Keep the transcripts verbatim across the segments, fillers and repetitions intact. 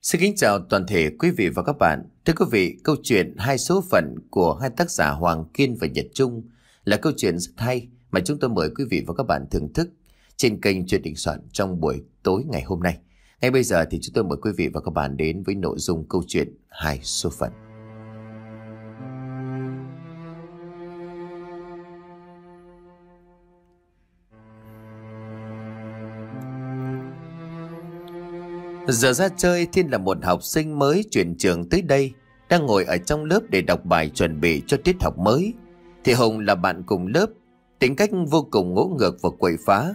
Xin kính chào toàn thể quý vị và các bạn. Thưa quý vị, câu chuyện Hai số phận của hai tác giả Hoàng Kiên và Nhật Trung là câu chuyện rất hay mà chúng tôi mời quý vị và các bạn thưởng thức trên kênh Chuyện Đình Soạn trong buổi tối ngày hôm nay. Ngay bây giờ thì chúng tôi mời quý vị và các bạn đến với nội dung câu chuyện Hai số phận. Giờ ra chơi, Thiên là một học sinh mới chuyển trường tới đây, đang ngồi ở trong lớp để đọc bài chuẩn bị cho tiết học mới. Thì Hùng là bạn cùng lớp, tính cách vô cùng ngỗ ngược và quậy phá.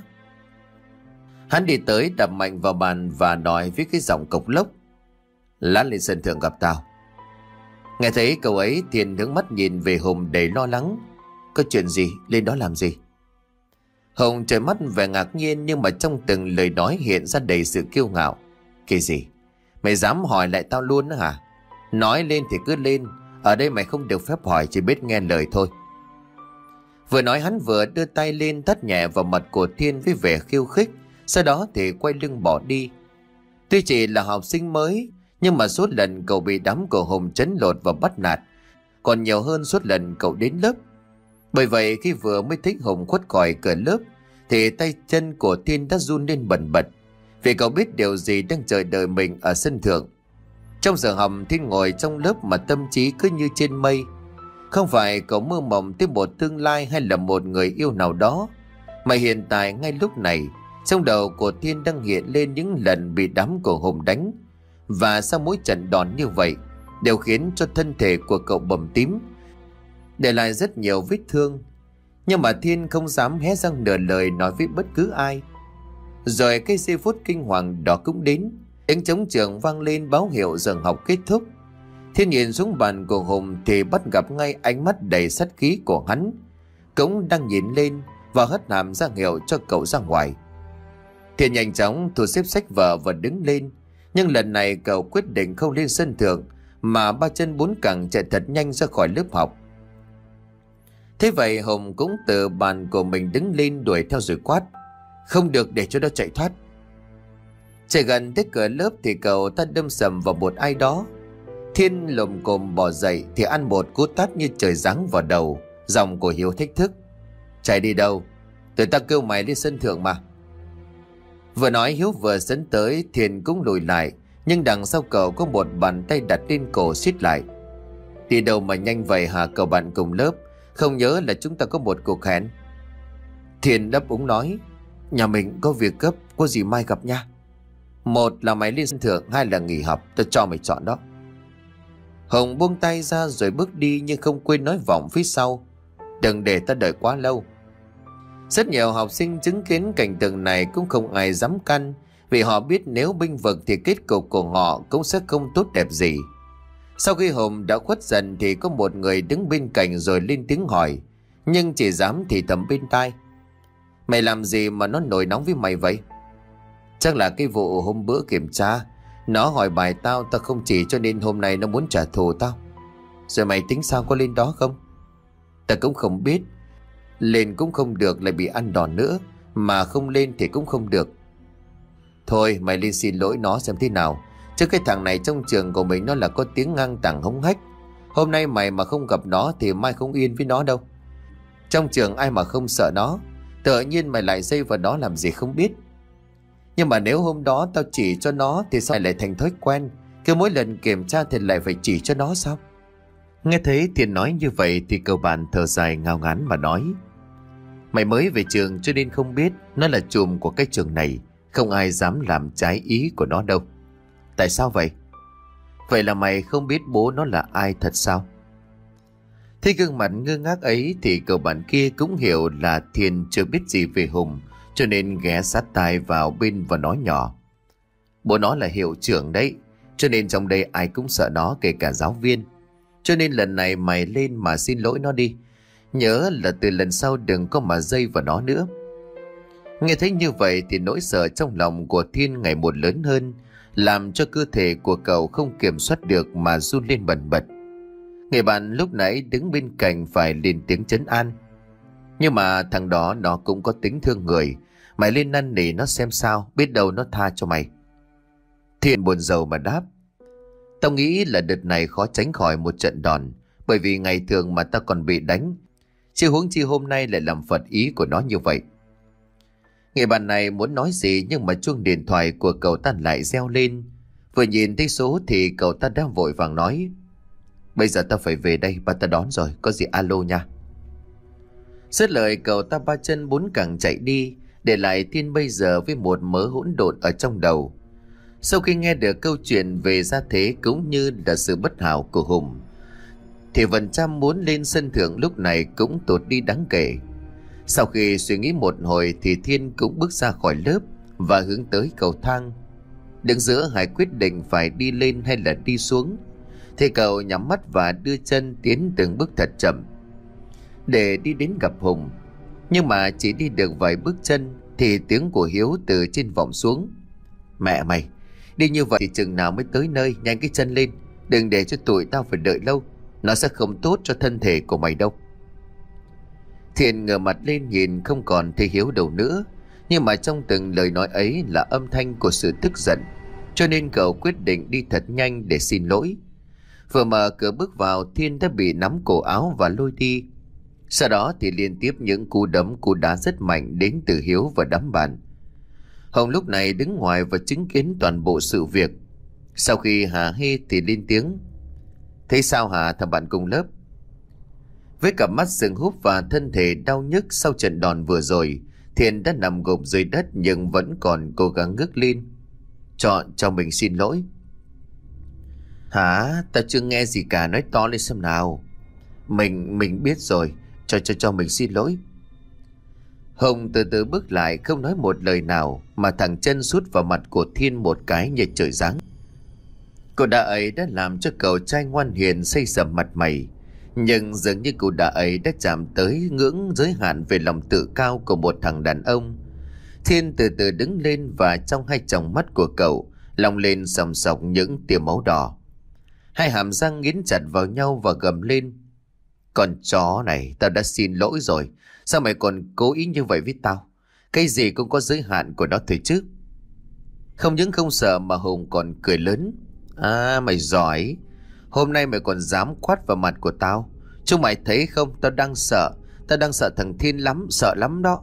Hắn đi tới đập mạnh vào bàn và nói với cái giọng cộc lốc: "Lát lên sân thượng gặp tao." Nghe thấy câu ấy, Thiên hướng mắt nhìn về Hùng đầy lo lắng. "Có chuyện gì? Lên đó làm gì?" Hùng trợn mắt vẻ ngạc nhiên, nhưng mà trong từng lời nói hiện ra đầy sự kiêu ngạo. "Cái gì? Mày dám hỏi lại tao luôn đó hả? Nói lên thì cứ lên, ở đây mày không được phép hỏi, chỉ biết nghe lời thôi." Vừa nói hắn vừa đưa tay lên tát nhẹ vào mặt của Thiên với vẻ khiêu khích, sau đó thì quay lưng bỏ đi. Tuy chỉ là học sinh mới, nhưng mà số lần cậu bị đám của Hùng trấn lột và bắt nạt còn nhiều hơn suốt lần cậu đến lớp. Bởi vậy khi vừa mới thấy Hùng khuất khỏi cửa lớp thì tay chân của Thiên đã run lên bần bật, vì cậu biết điều gì đang chờ đợi mình ở sân thượng. Trong giờ học, Thiên ngồi trong lớp mà tâm trí cứ như trên mây. Không phải cậu mơ mộng tới một tương lai hay là một người yêu nào đó, mà hiện tại ngay lúc này trong đầu của Thiên đang hiện lên những lần bị đám của Hùng đánh. Và sau mỗi trận đòn như vậy đều khiến cho thân thể của cậu bầm tím, để lại rất nhiều vết thương. Nhưng mà Thiên không dám hé răng nửa lời nói với bất cứ ai. Rồi cái giây phút kinh hoàng đó cũng đến. Tiếng trống trường vang lên báo hiệu giờ học kết thúc. Thiên nhìn xuống bàn của Hùng thì bắt gặp ngay ánh mắt đầy sát khí của hắn, cũng đang nhìn lên và hất hàm ra hiệu cho cậu ra ngoài. Thiên nhanh chóng thu xếp sách vở và đứng lên, nhưng lần này cậu quyết định không lên sân thượng mà ba chân bốn cẳng chạy thật nhanh ra khỏi lớp học. Thế vậy Hùng cũng từ bàn của mình đứng lên đuổi theo rồi quát: "Không được để cho nó chạy thoát." Chạy gần tới cửa lớp thì cậu ta đâm sầm vào một ai đó. Thiên lồm cồm bò dậy thì ăn một cú tát như trời giáng vào đầu. Giọng của Hiếu thách thức: "Chạy đi đâu? Tụi ta kêu mày lên sân thượng mà." Vừa nói Hiếu vừa dẫn tới, Thiên cũng lùi lại, nhưng đằng sau cậu có một bàn tay đặt lên cổ siết lại. "Đi đâu mà nhanh vậy hả cậu bạn cùng lớp? Không nhớ là chúng ta có một cuộc hẹn?" Thiên đáp úng nói: "Nhà mình có việc gấp, có gì mai gặp nha. Một là mày lên sân thượng, hai là nghỉ học, tao cho mày chọn đó." Hùng buông tay ra rồi bước đi, nhưng không quên nói vọng phía sau: "Đừng để ta đợi quá lâu." Rất nhiều học sinh chứng kiến cảnh tượng này cũng không ai dám căn, vì họ biết nếu bênh vực thì kết cục của họ cũng sẽ không tốt đẹp gì. Sau khi Hùng đã khuất dần thì có một người đứng bên cạnh rồi lên tiếng hỏi, nhưng chỉ dám thì thầm bên tai: "Mày làm gì mà nó nổi nóng với mày vậy?" "Chắc là cái vụ hôm bữa kiểm tra, nó hỏi bài tao, tao không chỉ cho nên hôm nay nó muốn trả thù tao." "Rồi mày tính sao, có lên đó không?" "Ta cũng không biết. Lên cũng không được lại bị ăn đòn nữa, mà không lên thì cũng không được." "Thôi mày lên xin lỗi nó xem thế nào, chứ cái thằng này trong trường của mình nó là có tiếng ngang tàng hống hách. Hôm nay mày mà không gặp nó thì mai không yên với nó đâu. Trong trường ai mà không sợ nó, tự nhiên mày lại dây vào đó làm gì không biết. Nhưng mà nếu hôm đó tao chỉ cho nó thì sao lại thành thói quen, cứ mỗi lần kiểm tra thì lại phải chỉ cho nó sao?" Nghe thấy Thiên nói như vậy thì cậu bạn thở dài ngao ngán mà nói: "Mày mới về trường cho nên không biết, nó là trùm của cái trường này, không ai dám làm trái ý của nó đâu." "Tại sao vậy?" "Vậy là mày không biết bố nó là ai thật sao?" Thấy gương mặt ngơ ngác ấy thì cậu bạn kia cũng hiểu là Thiên chưa biết gì về Hùng, cho nên ghé sát tai vào bên và nói nhỏ: "Bố nó là hiệu trưởng đấy, cho nên trong đây ai cũng sợ nó, kể cả giáo viên. Cho nên lần này mày lên mà xin lỗi nó đi. Nhớ là từ lần sau đừng có mà dây vào nó nữa." Nghe thấy như vậy thì nỗi sợ trong lòng của Thiên ngày một lớn hơn, làm cho cơ thể của cậu không kiểm soát được mà run lên bần bật. Người bạn lúc nãy đứng bên cạnh phải lên tiếng trấn an: "Nhưng mà thằng đó nó cũng có tính thương người, mày lên năn nỉ nó xem sao, biết đâu nó tha cho mày." Thiên buồn rầu mà đáp: Tao nghĩ là đợt này khó tránh khỏi một trận đòn, bởi vì ngày thường mà tao còn bị đánh, chứ huống chi hôm nay lại làm phật ý của nó như vậy. Người bạn này muốn nói gì nhưng mà chuông điện thoại của cậu ta lại reo lên. Vừa nhìn thấy số thì cậu ta đã vội vàng nói: bây giờ tao phải về đây, ba ta đón rồi, có gì alo nha. Dứt lời cậu ta ba chân bốn cẳng chạy đi, để lại Thiên bây giờ với một mớ hỗn độn ở trong đầu. Sau khi nghe được câu chuyện về gia thế cũng như là sự bất hảo của Hùng, thì phần trăm muốn lên sân thượng lúc này cũng tụt đi đáng kể. Sau khi suy nghĩ một hồi thì Thiên cũng bước ra khỏi lớp và hướng tới cầu thang. Đứng giữa hai quyết định phải đi lên hay là đi xuống, thì cậu nhắm mắt và đưa chân tiến từng bước thật chậm để đi đến gặp Hùng. Nhưng mà chỉ đi được vài bước chân thì tiếng của Hiếu từ trên vọng xuống: mẹ mày, đi như vậy thì chừng nào mới tới nơi, nhanh cái chân lên, đừng để cho tụi tao phải đợi lâu, nó sẽ không tốt cho thân thể của mày đâu. Thiện ngửa mặt lên nhìn không còn thấy Hiếu đâu nữa, nhưng mà trong từng lời nói ấy là âm thanh của sự tức giận, cho nên cậu quyết định đi thật nhanh để xin lỗi. Vừa mở cửa bước vào, Thiên đã bị nắm cổ áo và lôi đi. Sau đó thì liên tiếp những cú đấm cú đá rất mạnh đến từ Hiếu và đám bạn. Hồng lúc này đứng ngoài và chứng kiến toàn bộ sự việc. Sau khi hả hê thì lên tiếng: thế sao hả thằng bạn cùng lớp? Với cặp mắt sưng húp và thân thể đau nhức sau trận đòn vừa rồi, Thiên đã nằm gục dưới đất nhưng vẫn còn cố gắng ngước lên. Chọn cho mình xin lỗi. Hả? Tao chưa nghe gì cả, nói to lên xem nào. Mình, mình biết rồi, cho cho cho mình xin lỗi. Hồng từ từ bước lại, không nói một lời nào mà thẳng chân sút vào mặt của Thiên một cái như trời giáng. Cô đá ấy đã làm cho cậu trai ngoan hiền xây sầm mặt mày, nhưng dường như cú đá ấy đã chạm tới ngưỡng giới hạn về lòng tự cao của một thằng đàn ông. Thiên từ từ đứng lên và trong hai tròng mắt của cậu long lên sòng sọc những tia máu đỏ. Hai hàm răng nghiến chặt vào nhau và gầm lên: con chó này, tao đã xin lỗi rồi, sao mày còn cố ý như vậy với tao? Cái gì cũng có giới hạn của nó thôi chứ. Không những không sợ mà Hùng còn cười lớn: à, mày giỏi, hôm nay mày còn dám quát vào mặt của tao. Chúng mày thấy không, tao đang sợ, tao đang sợ thằng Thiên lắm, sợ lắm đó.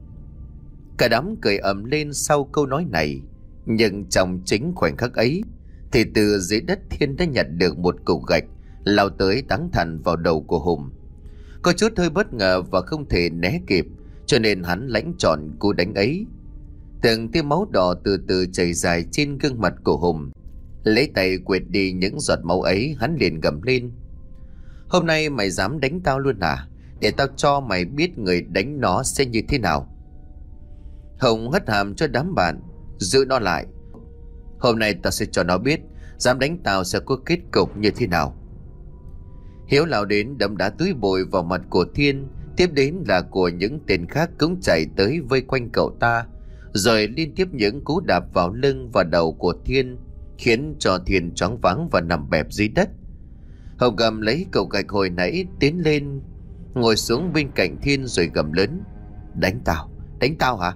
Cả đám cười ầm lên sau câu nói này, nhưng trong chính khoảnh khắc ấy thì từ dưới đất Thiên đã nhặt được một cục gạch lao tới đắng thẳng vào đầu của Hùng. Có chút hơi bất ngờ và không thể né kịp, cho nên hắn lãnh trọn cú đánh ấy. Từng tia máu đỏ từ từ chảy dài trên gương mặt của Hùng. Lấy tay quệt đi những giọt máu ấy, hắn liền gầm lên: hôm nay mày dám đánh tao luôn à? Để tao cho mày biết người đánh nó sẽ như thế nào. Hùng hất hàm cho đám bạn: giữ nó lại. Hôm nay tao sẽ cho nó biết dám đánh tao sẽ có kết cục như thế nào. Hiếu lao đến đấm đá túi bụi vào mặt của Thiên, tiếp đến là của những tên khác cũng chạy tới vây quanh cậu ta, rồi liên tiếp những cú đạp vào lưng và đầu của Thiên, khiến cho Thiên choáng váng và nằm bẹp dưới đất. Hồng gầm lấy cậu gạch hồi nãy tiến lên, ngồi xuống bên cạnh Thiên rồi gầm lớn: đánh tao, đánh tao hả?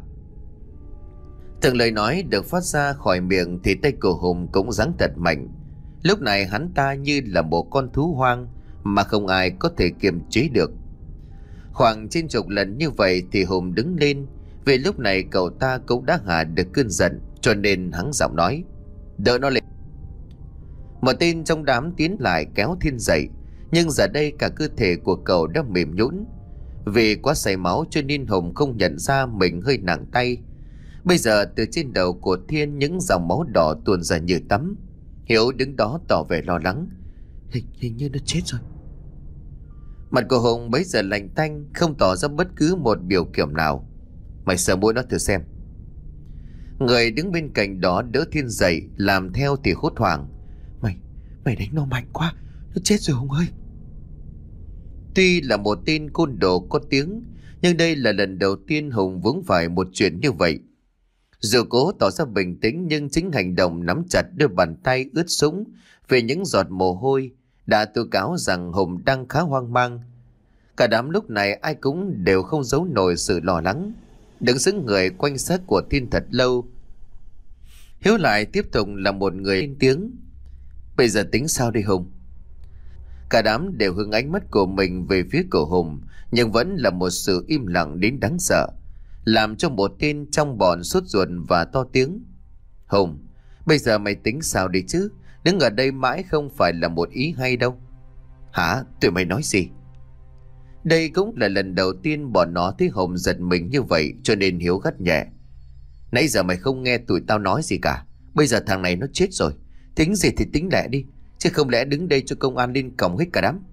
Từng lời nói được phát ra khỏi miệng thì tay của Hùng cũng giáng thật mạnh. Lúc này hắn ta như là một con thú hoang mà không ai có thể kiềm chế được. Khoảng trên chục lần như vậy thì Hùng đứng lên, vì lúc này cậu ta cũng đã hạ được cơn giận, cho nên hắn giọng nói: đỡ nó lên. Một tên trong đám tiến lại kéo Thiên dậy, nhưng giờ đây cả cơ thể của cậu đã mềm nhũn. Vì quá say máu cho nên Hùng không nhận ra mình hơi nặng tay. Bây giờ từ trên đầu của Thiên những dòng máu đỏ tuôn ra như tắm. Hiếu đứng đó tỏ vẻ lo lắng: Hình, hình như nó chết rồi. Mặt của Hùng bấy giờ lạnh tanh, không tỏ ra bất cứ một biểu cảm nào. Mày sờ mũi nó thử xem. Người đứng bên cạnh đó đỡ Thiên dậy, làm theo thì hốt hoảng: Mày, mày đánh nó mạnh quá, nó chết rồi Hùng ơi. Tuy là một tên côn đồ có tiếng, nhưng đây là lần đầu tiên Hùng vướng phải một chuyện như vậy. Dù cố tỏ ra bình tĩnh nhưng chính hành động nắm chặt đôi bàn tay ướt sũng về những giọt mồ hôi đã tố cáo rằng Hùng đang khá hoang mang. Cả đám lúc này ai cũng đều không giấu nổi sự lo lắng, đứng sững người quanh xác của Thiên thật lâu. Hiếu lại tiếp tục là một người lên tiếng: Bây giờ tính sao đây Hùng? Cả đám đều hướng ánh mắt của mình về phía của Hùng, nhưng vẫn là một sự im lặng đến đáng sợ, làm cho một tên trong bọn sốt ruột và to tiếng. Hùng, bây giờ mày tính sao đi chứ? Đứng ở đây mãi không phải là một ý hay đâu. Hả? Tụi mày nói gì? Đây cũng là lần đầu tiên bọn nó thấy Hùng giật mình như vậy, cho nên Hiếu gắt nhẹ. Nãy giờ mày không nghe tụi tao nói gì cả. Bây giờ thằng này nó chết rồi, tính gì thì tính lẹ đi, chứ không lẽ đứng đây cho công an lên còng hết cả đám.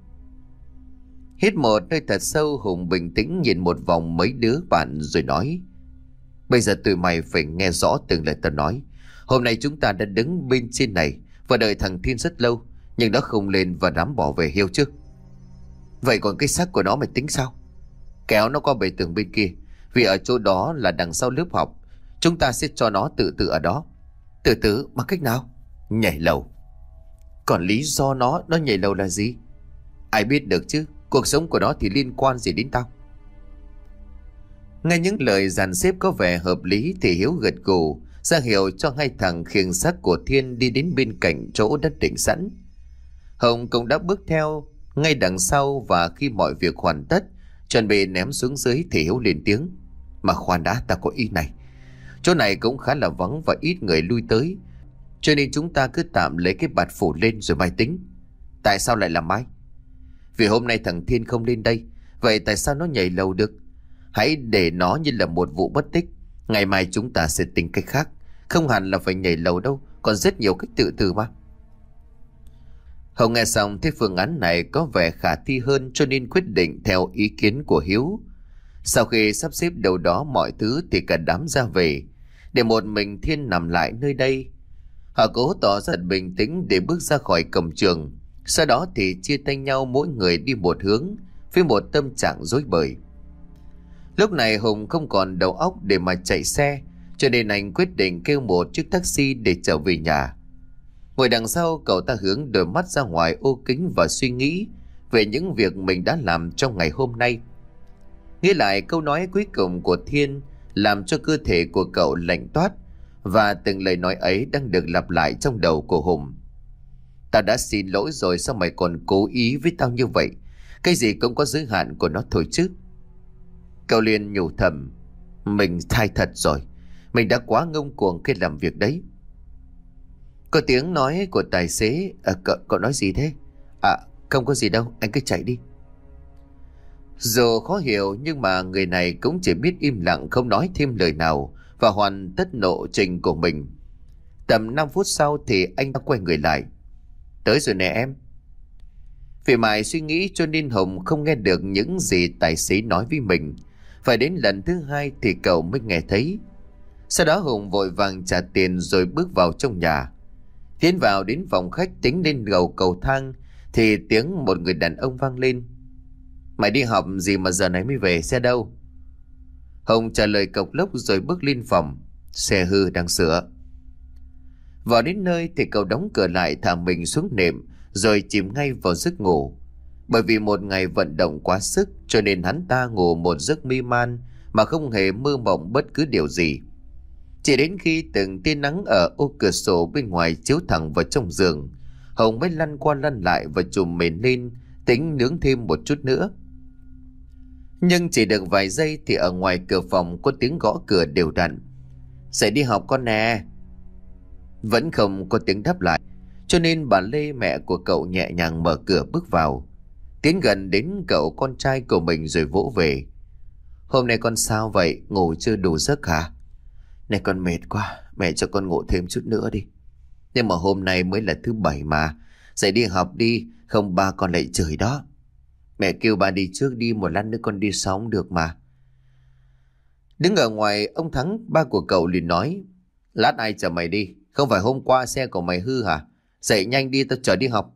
Hít một hơi thật sâu, Hùng bình tĩnh nhìn một vòng mấy đứa bạn rồi nói. Bây giờ tụi mày phải nghe rõ từng lời tao nói. Hôm nay chúng ta đã đứng bên trên này và đợi thằng Thiên rất lâu, nhưng nó không lên và dám bỏ về Hiếu chứ. Vậy còn cái xác của nó mày tính sao? Kéo nó qua bề tường bên kia, vì ở chỗ đó là đằng sau lớp học. Chúng ta sẽ cho nó tự tử ở đó. Tự tử bằng cách nào? Nhảy lầu. Còn lý do nó nó nhảy lầu là gì? Ai biết được chứ, cuộc sống của nó thì liên quan gì đến tao? Nghe những lời dàn xếp có vẻ hợp lý thì Hiếu gật gù, ra hiệu cho hai thằng khiêng xác của Thiên đi đến bên cạnh chỗ đã định sẵn. Hồng cũng đã bước theo ngay đằng sau, và khi mọi việc hoàn tất, chuẩn bị ném xuống dưới thì Hiếu lên tiếng. Mà khoan đã, ta có ý này. Chỗ này cũng khá là vắng và ít người lui tới, cho nên chúng ta cứ tạm lấy cái bạt phủ lên rồi mai tính. Tại sao lại là mai? Vì hôm nay thằng Thiên không lên đây, vậy tại sao nó nhảy lầu được? Hãy để nó như là một vụ bất tích. Ngày mai chúng ta sẽ tính cách khác. Không hẳn là phải nhảy lầu đâu, còn rất nhiều cách tự tử mà. Hồng nghe xong thấy phương án này có vẻ khả thi hơn, cho nên quyết định theo ý kiến của Hiếu. Sau khi sắp xếp đâu đó mọi thứ thì cả đám ra về, để một mình Thiên nằm lại nơi đây. Họ cố tỏ ra bình tĩnh để bước ra khỏi cổng trường. Sau đó thì chia tay nhau, mỗi người đi một hướng, với một tâm trạng rối bời. Lúc này Hùng không còn đầu óc để mà chạy xe, cho nên anh quyết định kêu một chiếc taxi để trở về nhà. Ngồi đằng sau, cậu ta hướng đôi mắt ra ngoài ô kính và suy nghĩ về những việc mình đã làm trong ngày hôm nay. Nghĩ lại câu nói cuối cùng của Thiên làm cho cơ thể của cậu lạnh toát, và từng lời nói ấy đang được lặp lại trong đầu của Hùng. Tao đã xin lỗi rồi, sao mày còn cố ý với tao như vậy? Cái gì cũng có giới hạn của nó thôi chứ. Cậu liền nhủ thầm, mình sai thật rồi, mình đã quá ngông cuồng khi làm việc đấy. Có tiếng nói của tài xế. À, cậu, cậu nói gì thế? À, không có gì đâu, anh cứ chạy đi. Dù khó hiểu nhưng mà người này cũng chỉ biết im lặng, không nói thêm lời nào, và hoàn tất lộ trình của mình. Tầm năm phút sau thì anh đã quay người lại. Tới rồi nè em. Vì mãi suy nghĩ cho nên Hồng không nghe được những gì tài xế nói với mình. Phải đến lần thứ hai thì cậu mới nghe thấy. Sau đó Hùng vội vàng trả tiền rồi bước vào trong nhà. Tiến vào đến phòng khách tính lên gầu cầu thang thì tiếng một người đàn ông vang lên. Mày đi học gì mà giờ này mới về, xe đâu? Hùng trả lời cộc lốc rồi bước lên phòng. Xe hư đang sửa. Vào đến nơi thì cậu đóng cửa lại, thả mình xuống nệm rồi chìm ngay vào giấc ngủ. Bởi vì một ngày vận động quá sức cho nên hắn ta ngủ một giấc mê man mà không hề mơ mộng bất cứ điều gì. Chỉ đến khi từng tia nắng ở ô cửa sổ bên ngoài chiếu thẳng vào trong giường, Hồng mới lăn qua lăn lại và trùm mền lên tính nướng thêm một chút nữa. Nhưng chỉ được vài giây thì ở ngoài cửa phòng có tiếng gõ cửa đều đặn. Dậy đi học con nè. Vẫn không có tiếng đáp lại, cho nên bà Lê, mẹ của cậu, nhẹ nhàng mở cửa bước vào, tiến gần đến cậu con trai của mình rồi vỗ về. Hôm nay con sao vậy, ngủ chưa đủ giấc hả? Này con mệt quá, mẹ cho con ngủ thêm chút nữa đi. Nhưng mà hôm nay mới là thứ bảy mà, dậy đi học đi, không ba con lại chửi đó. Mẹ kêu ba đi trước đi, một lát nữa con đi sau cũng được mà. Đứng ở ngoài, ông Thắng, ba của cậu, liền nói. Lát ai chở mày đi? Không phải hôm qua xe của mày hư hả? Dậy nhanh đi, tao chở đi học.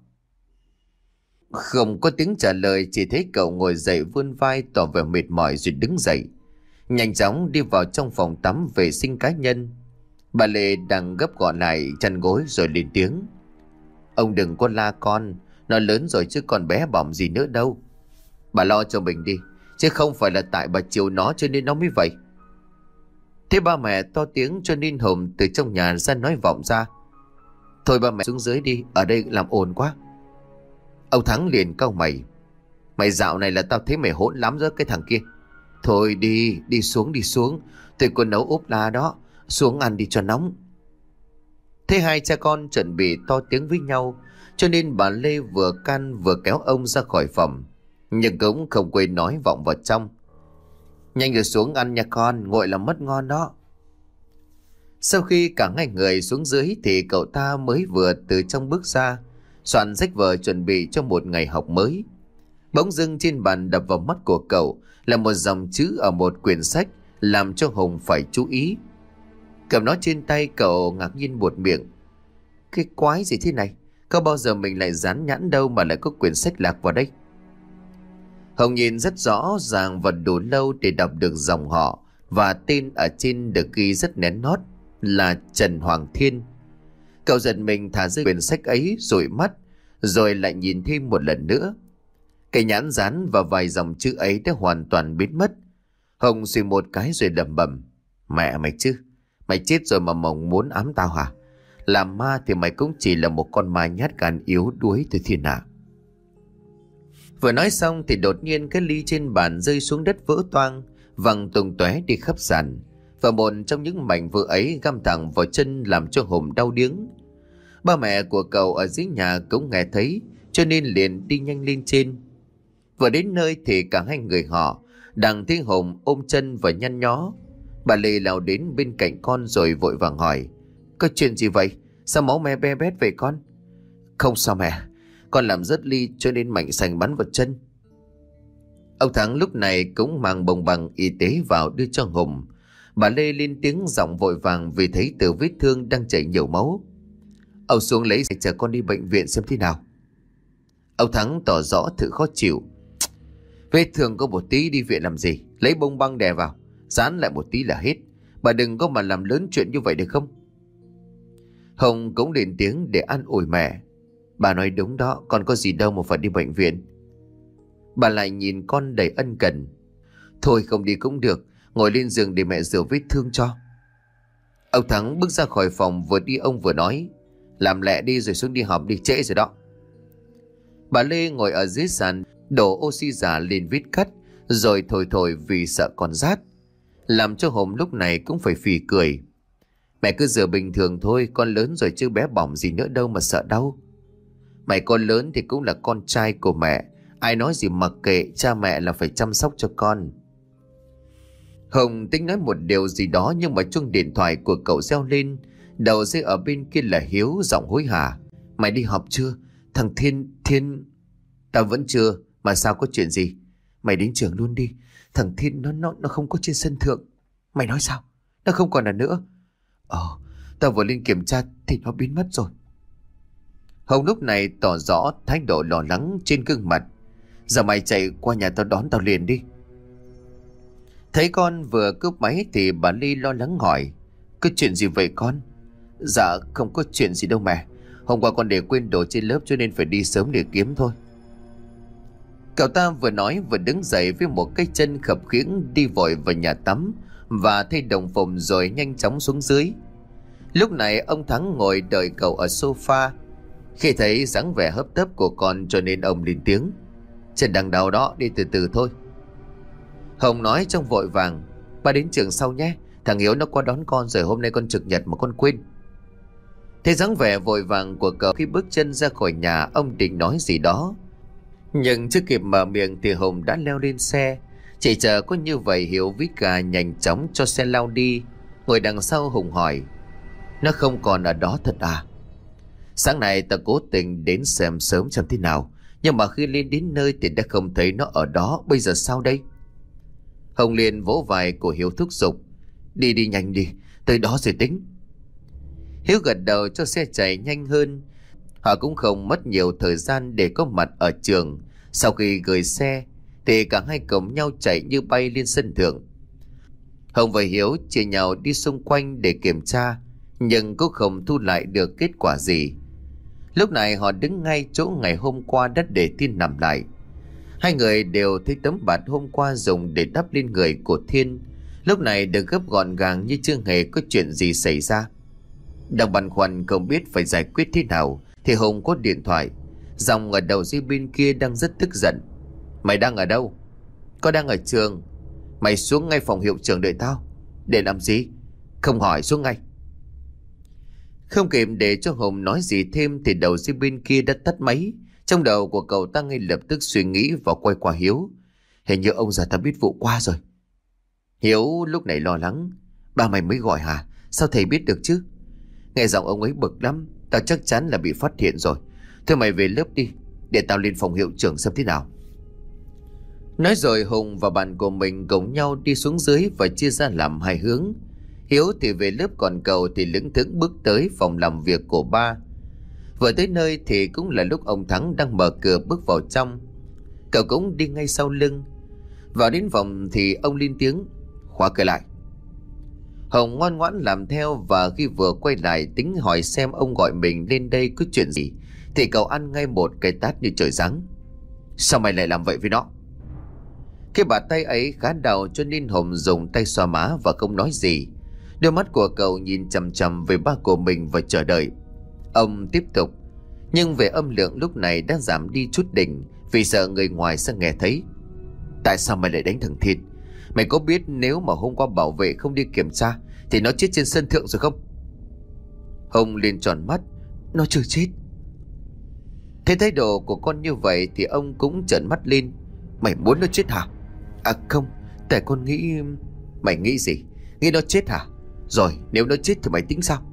Không có tiếng trả lời, chỉ thấy cậu ngồi dậy vươn vai tỏ vẻ mệt mỏi rồi đứng dậy, nhanh chóng đi vào trong phòng tắm vệ sinh cá nhân. Bà Lê đang gấp gọn lại chăn gối rồi lên tiếng. Ông đừng có la con, nó lớn rồi chứ còn bé bỏng gì nữa đâu. Bà lo cho mình đi, chứ không phải là tại bà chiều nó cho nên nó mới vậy. Thế ba mẹ to tiếng cho nên Hùng từ trong nhà ra nói vọng ra. Thôi ba mẹ xuống dưới đi, ở đây làm ồn quá. Ông Thắng liền cau mày. Mày dạo này là tao thấy mày hỗn lắm rồi cái thằng kia. Thôi đi, đi xuống đi xuống. Tôi còn nấu ốp la đó. Xuống ăn đi cho nóng. Thế hai cha con chuẩn bị to tiếng với nhau, cho nên bà Lê vừa can vừa kéo ông ra khỏi phòng. Nhưng cũng không quên nói vọng vào trong. Nhanh rồi xuống ăn nha con, nguội là mất ngon đó. Sau khi cả hai người xuống dưới thì cậu ta mới vừa từ trong bước ra, soạn sách vở chuẩn bị cho một ngày học mới. Bỗng dưng trên bàn đập vào mắt của cậu là một dòng chữ ở một quyển sách, làm cho Hùng phải chú ý. Cầm nó trên tay, cậu ngạc nhiên buột miệng. Cái quái gì thế này? Có bao giờ mình lại dán nhãn đâu mà lại có quyển sách lạc vào đây? Hùng nhìn rất rõ ràng và đủ lâu để đọc được dòng họ và tên ở trên được ghi rất nén nót là Trần Hoàng Thiên. Cậu giật mình thả rơi quyển sách ấy, dụi mắt, rồi lại nhìn thêm một lần nữa. Cái nhãn dán và vài dòng chữ ấy đã hoàn toàn biến mất. Hùng suy một cái rồi lẩm bẩm. Mẹ mày chứ, mày chết rồi mà mong muốn ám tao hả? Làm ma thì mày cũng chỉ là một con ma nhát gan yếu đuối thôi thiên hạ. Vừa nói xong thì đột nhiên cái ly trên bàn rơi xuống đất vỡ toang, văng tung tóe đi khắp sàn. Và một trong những mảnh vỡ ấy găm thẳng vào chân làm cho Hùng đau điếng. Ba mẹ của cậu ở dưới nhà cũng nghe thấy, cho nên liền đi nhanh lên trên. Vừa đến nơi thì cả hai người họ đang thấy Hùng ôm chân và nhăn nhó. Bà Lê lao đến bên cạnh con rồi vội vàng hỏi. Có chuyện gì vậy? Sao máu me be bét vậy con? Không sao mẹ, con làm rớt ly cho nên mảnh sành bắn vào chân. Ông Thắng lúc này cũng mang bông bằng y tế vào đưa cho Hùng. Bà Lê lên tiếng giọng vội vàng vì thấy từ vết thương đang chảy nhiều máu. Ông xuống lấy giày chờ con đi bệnh viện xem thế nào. Ông Thắng tỏ rõ thử khó chịu. Vết thương có một tí, đi viện làm gì? Lấy bông băng đè vào, dán lại một tí là hết. Bà đừng có mà làm lớn chuyện như vậy được không? Hồng cũng lên tiếng để an ủi mẹ. Bà nói đúng đó, con có gì đâu mà phải đi bệnh viện. Bà lại nhìn con đầy ân cần. Thôi không đi cũng được, ngồi lên giường để mẹ rửa vết thương cho. Ông Thắng bước ra khỏi phòng, vừa đi ông vừa nói. Làm lẹ đi rồi xuống đi học đi, trễ rồi đó. Bà Lê ngồi ở dưới sàn đổ oxy giả lên vết cắt, rồi thổi thổi vì sợ con rát, làm cho Hùng lúc này cũng phải phì cười. Mẹ cứ rửa bình thường thôi, con lớn rồi chứ bé bỏng gì nữa đâu mà sợ đau. Mày con lớn thì cũng là con trai của mẹ, ai nói gì mặc kệ, cha mẹ là phải chăm sóc cho con. Hùng tính nói một điều gì đó nhưng mà chuông điện thoại của cậu reo lên. Đầu dây ở bên kia là Hiếu, giọng hối hả. Mày đi học chưa? Thằng Thiên... Thiên... Tao vẫn chưa. Mà sao, có chuyện gì? Mày đến trường luôn đi. Thằng Thiên nó nó nó không có trên sân thượng. Mày nói sao? Nó không còn là nữa. Ờ, tao vừa lên kiểm tra thì nó biến mất rồi. Hồng lúc này tỏ rõ thái độ lo lắng trên gương mặt. Giờ mày chạy qua nhà tao đón tao liền đi. Thấy con vừa cướp máy thì bà Ly lo lắng hỏi. Có chuyện gì vậy con? Dạ không có chuyện gì đâu mẹ. Hôm qua con để quên đồ trên lớp cho nên phải đi sớm để kiếm thôi. Cậu ta vừa nói vừa đứng dậy với một cái chân khập khiễng đi vội vào nhà tắm và thay đồng phục rồi nhanh chóng xuống dưới. Lúc này ông Thắng ngồi đợi cậu ở sofa. Khi thấy dáng vẻ hấp tấp của con cho nên ông lên tiếng. Chân đang đau đó, đi từ từ thôi. Hồng nói trong vội vàng. Ba đến trường sau nhé, thằng Hiếu nó qua đón con rồi, hôm nay con trực nhật mà con quên. Thấy dáng vẻ vội vàng của cậu khi bước chân ra khỏi nhà, ông định nói gì đó, nhưng chưa kịp mở miệng thì Hùng đã leo lên xe. Chỉ chờ có như vậy Hiếu với cả nhanh chóng cho xe lao đi. Ngồi đằng sau Hùng hỏi. Nó không còn ở đó thật à? Sáng nay ta cố tình đến xem sớm xem thế nào, nhưng mà khi lên đến nơi thì đã không thấy nó ở đó. Bây giờ sao đây? Hồng liền vỗ vai của Hiếu thúc giục. Đi đi nhanh đi, tới đó rồi tính. Hiếu gật đầu cho xe chạy nhanh hơn. Họ cũng không mất nhiều thời gian để có mặt ở trường. Sau khi gửi xe thì cả hai cùng nhau chạy như bay lên sân thượng. Hồng và Hiếu chia nhau đi xung quanh để kiểm tra, nhưng cũng không thu lại được kết quả gì. Lúc này họ đứng ngay chỗ ngày hôm qua đã để Thiên nằm lại. Hai người đều thấy tấm bạt hôm qua dùng để đắp lên người của Thiên lúc này được gấp gọn gàng như chưa hề có chuyện gì xảy ra. Đang băn khoăn không biết phải giải quyết thế nào thì Hùng có điện thoại. Dòng ở đầu dây bên kia đang rất tức giận. Mày đang ở đâu? Có đang ở trường. Mày xuống ngay phòng hiệu trưởng đợi tao. Để làm gì? Không hỏi, xuống ngay. Không kịp để cho Hùng nói gì thêm thì đầu dây bên kia đã tắt máy. Trong đầu của cậu ta ngay lập tức suy nghĩ và quay qua Hiếu. Hình như ông già ta biết vụ qua rồi. Hiếu lúc này lo lắng. Ba mày mới gọi hả? Sao thầy biết được chứ? Nghe giọng ông ấy bực lắm. Tao chắc chắn là bị phát hiện rồi. Thôi mày về lớp đi, để tao lên phòng hiệu trưởng xem thế nào. Nói rồi Hùng và bạn của mình cùng nhau đi xuống dưới và chia ra làm hai hướng. Hiếu thì về lớp, còn cậu thì lững thững bước tới phòng làm việc của ba. Vừa tới nơi thì cũng là lúc ông Thắng đang mở cửa bước vào trong. Cậu cũng đi ngay sau lưng. Vào đến phòng thì ông lên tiếng: khóa cửa lại. Hồng ngoan ngoãn làm theo, và khi vừa quay lại tính hỏi xem ông gọi mình lên đây có chuyện gì thì cậu ăn ngay một cái tát như trời giáng. Sao mày lại làm vậy với nó? Cái bàn tay ấy khá đau cho nên Hồng dùng tay xoa má và không nói gì. Đôi mắt của cậu nhìn chằm chằm về ba của mình và chờ đợi. Ông tiếp tục, nhưng về âm lượng lúc này đã giảm đi chút đỉnh vì sợ người ngoài sẽ nghe thấy. Tại sao mày lại đánh thằng Thịt? Mày có biết nếu mà hôm qua bảo vệ không đi kiểm tra thì nó chết trên sân thượng rồi không? Hồng liền tròn mắt. Nó chưa chết. Thấy thái độ của con như vậy thì ông cũng trợn mắt lên. Mày muốn nó chết hả? À không, tại con nghĩ... Mày nghĩ gì? Nghĩ nó chết hả? Rồi nếu nó chết thì mày tính sao?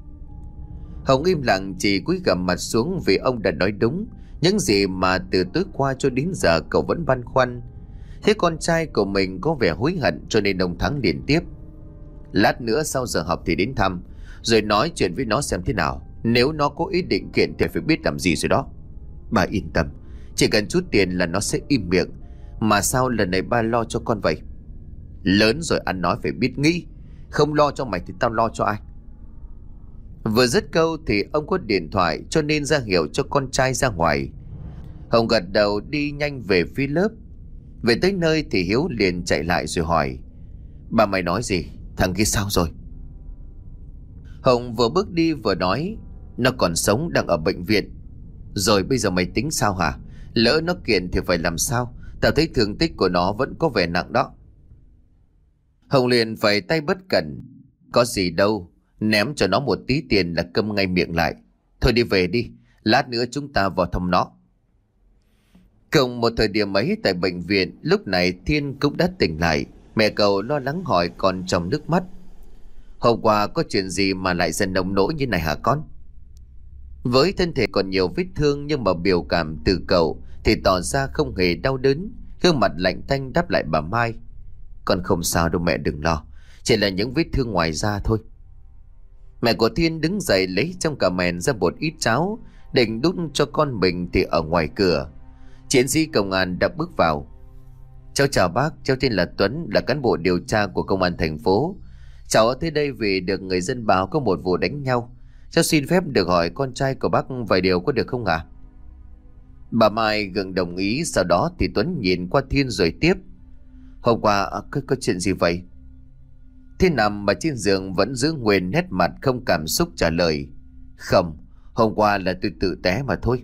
Hồng im lặng, chỉ cúi gằm mặt xuống vì ông đã nói đúng. Những gì mà từ tối qua cho đến giờ cậu vẫn băn khoăn. Thế con trai của mình có vẻ hối hận cho nên ông Thắng liền tiếp. Lát nữa sau giờ học thì đến thăm, rồi nói chuyện với nó xem thế nào. Nếu nó có ý định kiện thì phải biết làm gì rồi đó. Bà yên tâm, chỉ cần chút tiền là nó sẽ im miệng. Mà sao lần này ba lo cho con vậy? Lớn rồi ăn nói phải biết nghĩ. Không lo cho mày thì tao lo cho ai? Vừa dứt câu thì ông có điện thoại cho nên ra hiệu cho con trai ra ngoài. Hồng gật đầu đi nhanh về phía lớp. Về tới nơi thì Hiếu liền chạy lại rồi hỏi: Bà mày nói gì? Thằng kia sao rồi? Hồng vừa bước đi vừa nói: Nó còn sống, đang ở bệnh viện. Rồi bây giờ mày tính sao hả? Lỡ nó kiện thì phải làm sao? Tao thấy thương tích của nó vẫn có vẻ nặng đó. Hồng liền phải tay bất cẩn: Có gì đâu, ném cho nó một tí tiền là câm ngay miệng lại. Thôi đi về đi, lát nữa chúng ta vào thăm nó. Cùng một thời điểm ấy tại bệnh viện, lúc này Thiên cũng đã tỉnh lại. Mẹ cậu lo lắng hỏi con trong nước mắt: Hôm qua có chuyện gì mà lại dần nông nỗi như này hả con? Với thân thể còn nhiều vết thương nhưng mà biểu cảm từ cậu thì tỏ ra không hề đau đớn. Gương mặt lạnh tanh đáp lại bà Mai: Con không sao đâu mẹ, đừng lo. Chỉ là những vết thương ngoài da thôi. Mẹ của Thiên đứng dậy lấy trong cà mền ra một ít cháo định đút cho con mình thì ở ngoài cửa chiến sĩ công an đã bước vào. Cháu chào bác, cháu tên là Tuấn, là cán bộ điều tra của công an thành phố. Cháu ở tới đây vì được người dân báo có một vụ đánh nhau. Cháu xin phép được hỏi con trai của bác vài điều có được không ạ? À? Bà Mai gượng đồng ý. Sau đó thì Tuấn nhìn qua Thiên rồi tiếp: Hôm qua à, có, có chuyện gì vậy? Thiên nằm mà trên giường vẫn giữ nguyên nét mặt không cảm xúc trả lời: Không, hôm qua là tôi tự té mà thôi.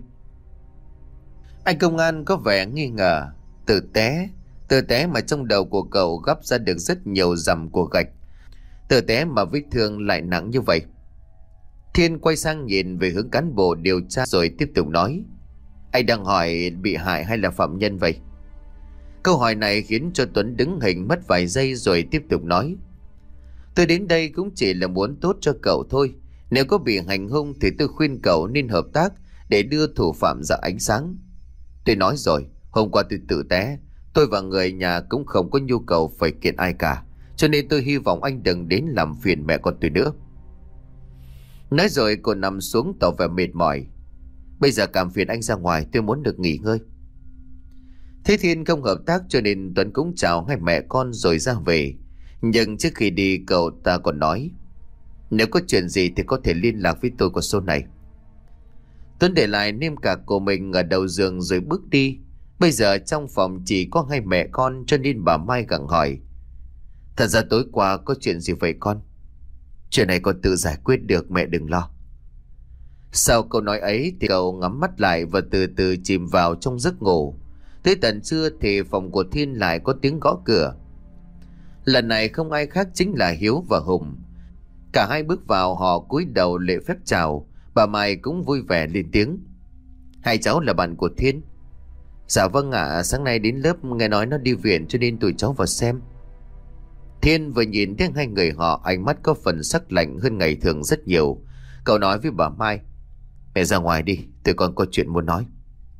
Anh công an có vẻ nghi ngờ. Tự té? Tự té mà trong đầu của cậu gấp ra được rất nhiều dằm của gạch. Tự té mà vết thương lại nặng như vậy. Thiên quay sang nhìn về hướng cán bộ điều tra rồi tiếp tục nói: Anh đang hỏi bị hại hay là phạm nhân vậy? Câu hỏi này khiến cho Tuấn đứng hình mất vài giây rồi tiếp tục nói: Tôi đến đây cũng chỉ là muốn tốt cho cậu thôi. Nếu có bị hành hung thì tôi khuyên cậu nên hợp tác để đưa thủ phạm ra ánh sáng. Tôi nói rồi, hôm qua tôi tự té. Tôi và người nhà cũng không có nhu cầu phải kiện ai cả. Cho nên tôi hy vọng anh đừng đến làm phiền mẹ con tôi nữa. Nói rồi cô nằm xuống tỏ vẻ mệt mỏi. Bây giờ cảm phiền anh ra ngoài, tôi muốn được nghỉ ngơi. Thế Thiên không hợp tác cho nên Tuấn cũng chào hai mẹ con rồi ra về. Nhưng trước khi đi cậu ta còn nói: Nếu có chuyện gì thì có thể liên lạc với tôi qua số này. Tuấn để lại nêm cạc của mình ở đầu giường rồi bước đi. Bây giờ trong phòng chỉ có hai mẹ con cho nên bà Mai gặng hỏi: Thật ra tối qua có chuyện gì vậy con? Chuyện này con tự giải quyết được, mẹ đừng lo. Sau câu nói ấy thì cậu ngắm mắt lại và từ từ chìm vào trong giấc ngủ. Tới tận trưa thì phòng của Thiên lại có tiếng gõ cửa. Lần này không ai khác chính là Hiếu và Hùng. Cả hai bước vào, họ cúi đầu lễ phép chào. Bà Mai cũng vui vẻ lên tiếng: Hai cháu là bạn của Thiên? Dạ vâng ạ, à, sáng nay đến lớp nghe nói nó đi viện cho nên tụi cháu vào xem. Thiên vừa nhìn thấy hai người họ, ánh mắt có phần sắc lạnh hơn ngày thường rất nhiều. Cậu nói với bà Mai: Mẹ ra ngoài đi, tụi con có chuyện muốn nói.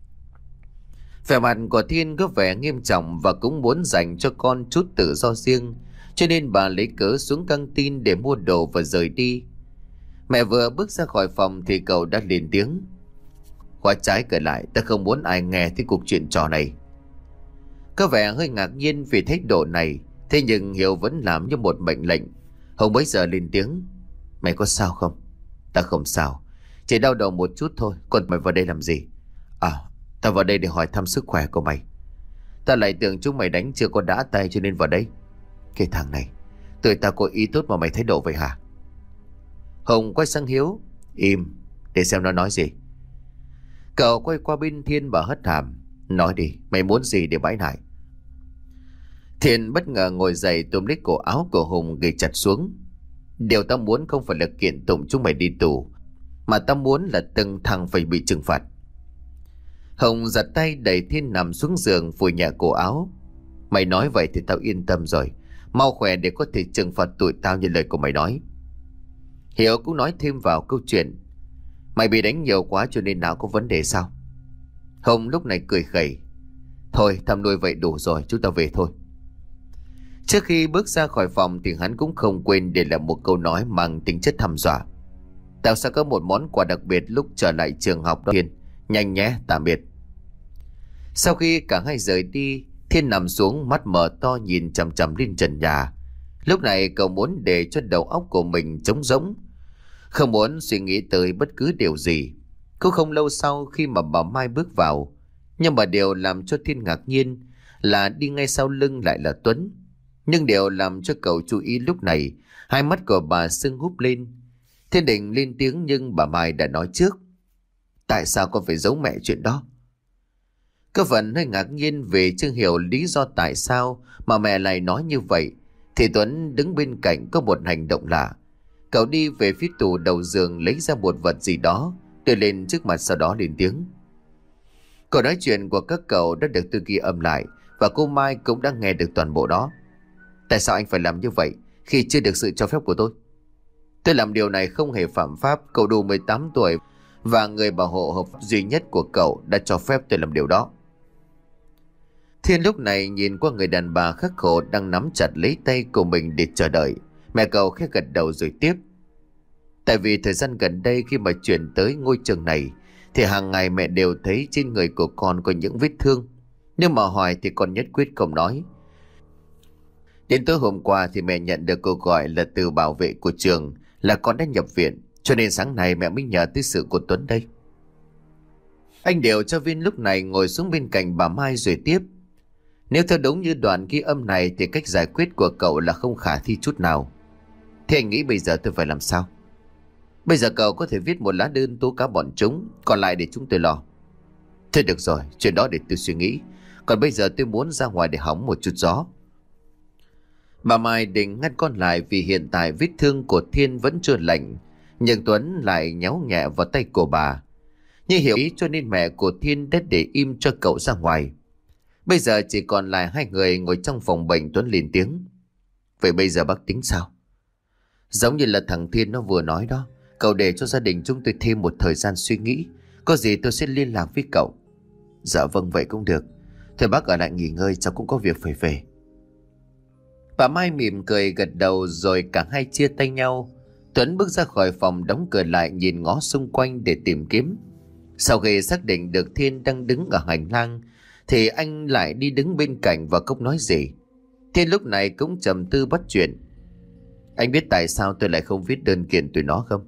Vẻ mặt của Thiên có vẻ nghiêm trọng và cũng muốn dành cho con chút tự do riêng, cho nên bà lấy cớ xuống căng tin để mua đồ và rời đi. Mẹ vừa bước ra khỏi phòng thì cậu đã lên tiếng: Khóa trái cửa lại, ta không muốn ai nghe thấy cuộc chuyện trò này. Có vẻ hơi ngạc nhiên vì thái độ này, thế nhưng Hiếu vẫn làm như một mệnh lệnh. Hồng bấy giờ lên tiếng: Mày có sao không? Ta không sao, chỉ đau đầu một chút thôi. Còn mày vào đây làm gì? À, ta vào đây để hỏi thăm sức khỏe của mày. Ta lại tưởng chúng mày đánh chưa có đã tay cho nên vào đây. Cái thằng này, tụi ta có ý tốt mà mày thái độ vậy hả? Hồng quay sang Hiếu: Im, để xem nó nói gì. Cậu quay qua bên Thiên và hất hàm: Nói đi, mày muốn gì để bãi nại? Thiên bất ngờ ngồi dậy, túm lấy cổ áo của Hùng gầy chặt xuống. Điều tao muốn không phải là kiện tụng chúng mày đi tù, mà tao muốn là từng thằng phải bị trừng phạt. Hồng giật tay đẩy Thiên nằm xuống giường, phủi nhẹ cổ áo: Mày nói vậy thì tao yên tâm rồi. Mau khỏe để có thể trừng phạt tụi tao như lời của mày nói. Hiếu cũng nói thêm vào câu chuyện: Mày bị đánh nhiều quá cho nên nào có vấn đề sao? Hồng lúc này cười khẩy: Thôi thăm nuôi vậy đủ rồi, chúng ta về thôi. Trước khi bước ra khỏi phòng thì hắn cũng không quên để lại một câu nói mang tính chất hăm dọa: Tao sẽ có một món quà đặc biệt lúc trở lại trường học đó Thiên. Nhanh nhé, tạm biệt. Sau khi cả hai rời đi, Thiên nằm xuống, mắt mở to nhìn chằm chằm lên trần nhà. Lúc này cậu muốn để cho đầu óc của mình trống rỗng, không muốn suy nghĩ tới bất cứ điều gì. Cũng không lâu sau khi mà bà Mai bước vào, nhưng mà điều làm cho Thiên ngạc nhiên là đi ngay sau lưng lại là Tuấn. Nhưng điều làm cho cậu chú ý lúc này, hai mắt của bà sưng húp lên. Thiên định lên tiếng nhưng bà Mai đã nói trước: Tại sao con phải giấu mẹ chuyện đó? Cơ phần hơi ngạc nhiên vì chưa hiểu lý do tại sao mà mẹ lại nói như vậy, thì Tuấn đứng bên cạnh có một hành động lạ. Cậu đi về phía tủ đầu giường, lấy ra một vật gì đó đưa lên trước mặt, sau đó lên tiếng. Cuộc nói chuyện của các cậu đã được tôi ghi âm lại, và cô Mai cũng đã nghe được toàn bộ đó. Tại sao anh phải làm như vậy khi chưa được sự cho phép của tôi? Tôi làm điều này không hề phạm pháp. Cậu đủ mười tám tuổi và người bảo hộ hợp pháp duy nhất của cậu đã cho phép tôi làm điều đó. Thiên lúc này nhìn qua người đàn bà khắc khổ đang nắm chặt lấy tay của mình để chờ đợi. Mẹ cậu khẽ gật đầu rồi tiếp. Tại vì thời gian gần đây khi mà chuyển tới ngôi trường này thì hàng ngày mẹ đều thấy trên người của con có những vết thương. Nhưng mà hỏi thì con nhất quyết không nói. Đến tối hôm qua thì mẹ nhận được cuộc gọi là từ bảo vệ của trường là con đã nhập viện, cho nên sáng nay mẹ mới nhờ tới sự của Tuấn đây. Anh điều tra viên lúc này ngồi xuống bên cạnh bà Mai rồi tiếp. Nếu theo đúng như đoạn ghi âm này thì cách giải quyết của cậu là không khả thi chút nào. Thế anh nghĩ bây giờ tôi phải làm sao? Bây giờ cậu có thể viết một lá đơn tố cáo bọn chúng, còn lại để chúng tôi lo. Thôi được rồi, chuyện đó để tôi suy nghĩ. Còn bây giờ tôi muốn ra ngoài để hóng một chút gió. Bà Mai định ngăn con lại vì hiện tại vết thương của Thiên vẫn chưa lành, nhưng Tuấn lại nhéo nhẹ vào tay của bà. Như hiểu ý cho nên mẹ của Thiên đã để im cho cậu ra ngoài. Bây giờ chỉ còn lại hai người ngồi trong phòng bệnh. Tuấn lên tiếng. Vậy bây giờ bác tính sao? Giống như là thằng Thiên nó vừa nói đó, cậu để cho gia đình chúng tôi thêm một thời gian suy nghĩ. Có gì tôi sẽ liên lạc với cậu. Dạ vâng, vậy cũng được. Thôi bác ở lại nghỉ ngơi, cháu cũng có việc phải về. Bà Mai mỉm cười gật đầu rồi cả hai chia tay nhau. Tuấn bước ra khỏi phòng, đóng cửa lại, nhìn ngó xung quanh để tìm kiếm. Sau khi xác định được Thiên đang đứng ở hành lang thì anh lại đi đứng bên cạnh và không nói gì. Thiên lúc này cũng trầm tư bắt chuyện. Anh biết tại sao tôi lại không viết đơn kiện tụi nó không?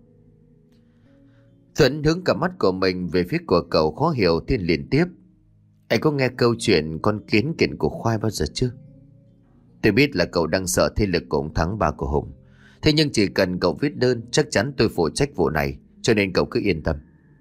Tuấn hướng cả mắt của mình về phía của cậu khó hiểu. Thiên liền tiếp. Anh có nghe câu chuyện con kiến kiện của Khoai bao giờ chưa? Tôi biết là cậu đang sợ thế lực của ông Thắng, ba của Hùng. Thế nhưng chỉ cần cậu viết đơn, chắc chắn tôi phụ trách vụ này, cho nên cậu cứ yên tâm.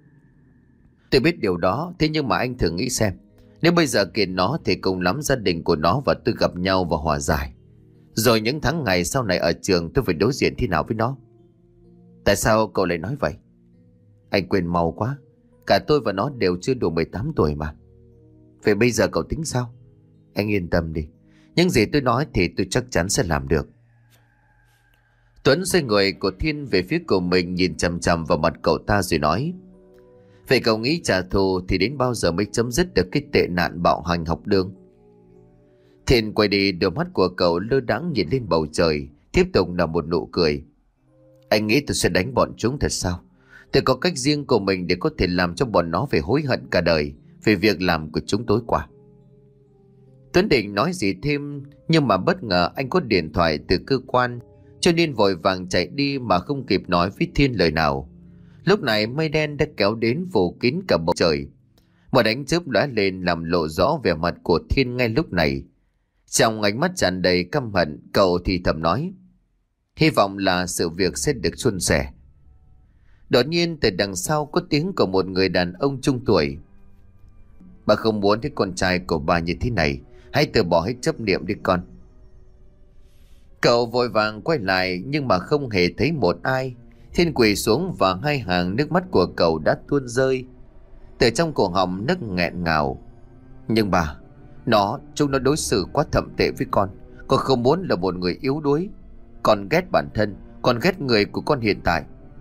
Tôi biết điều đó, thế nhưng mà anh thử nghĩ xem, nếu bây giờ kiện nó thì cùng lắm gia đình của nó và tôi gặp nhau và hòa giải. Rồi những tháng ngày sau này ở trường tôi phải đối diện thế nào với nó? Tại sao cậu lại nói vậy? Anh quên mau quá, cả tôi và nó đều chưa đủ mười tám tuổi mà. Vậy bây giờ cậu tính sao? Anh yên tâm đi, những gì tôi nói thì tôi chắc chắn sẽ làm được. Tuấn xoay người của Thiên về phía của mình, nhìn chằm chằm vào mặt cậu ta rồi nói: Vậy cậu nghĩ trả thù thì đến bao giờ mới chấm dứt được cái tệ nạn bạo hành học đường? Thiên quay đi, đôi mắt của cậu lơ đãng nhìn lên bầu trời, tiếp tục là một nụ cười. Anh nghĩ tôi sẽ đánh bọn chúng thật sao? Tôi có cách riêng của mình để có thể làm cho bọn nó phải hối hận cả đời về việc làm của chúng tối qua. Tuấn định nói gì thêm, nhưng mà bất ngờ anh có điện thoại từ cơ quan, cho nên vội vàng chạy đi mà không kịp nói với Thiên lời nào. Lúc này mây đen đã kéo đến phủ kín cả bầu trời. Một ánh chớp lóe lên làm lộ rõ vẻ mặt của Thiên ngay lúc này. Trong ánh mắt tràn đầy căm hận, cậu thì thầm nói: Hy vọng là sự việc sẽ được suôn sẻ. Đột nhiên từ đằng sau có tiếng của một người đàn ông trung tuổi: Bà không muốn thấy con trai của bà như thế này, hãy từ bỏ hết chấp niệm đi con. Cậu vội vàng quay lại nhưng mà không hề thấy một ai. Thiên quỳ xuống và hai hàng nước mắt của cậu đã tuôn rơi. Từ trong cổ họng nức nghẹn ngào: Nhưng bà, nó, chúng nó đối xử quá thậm tệ với con. Con không muốn là một người yếu đuối. Con ghét bản thân, con ghét người của con hiện tại.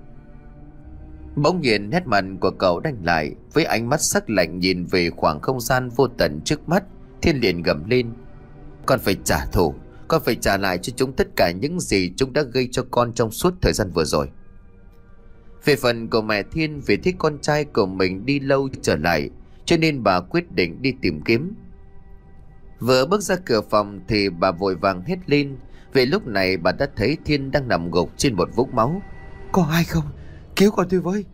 Bỗng nhiên nét mặt của cậu đanh lại, với ánh mắt sắc lạnh nhìn về khoảng không gian vô tận trước mắt. Thiên liền gầm lên: Con phải trả thù, con phải trả lại cho chúng tất cả những gì chúng đã gây cho con trong suốt thời gian vừa rồi. Về phần của mẹ Thiên, vì thích con trai của mình đi lâu trở lại, cho nên bà quyết định đi tìm kiếm. Vừa bước ra cửa phòng thì bà vội vàng hét lên. Về lúc này bà đã thấy Thiên đang nằm gục trên một vũng máu. Có ai không? Cứu con tôi với!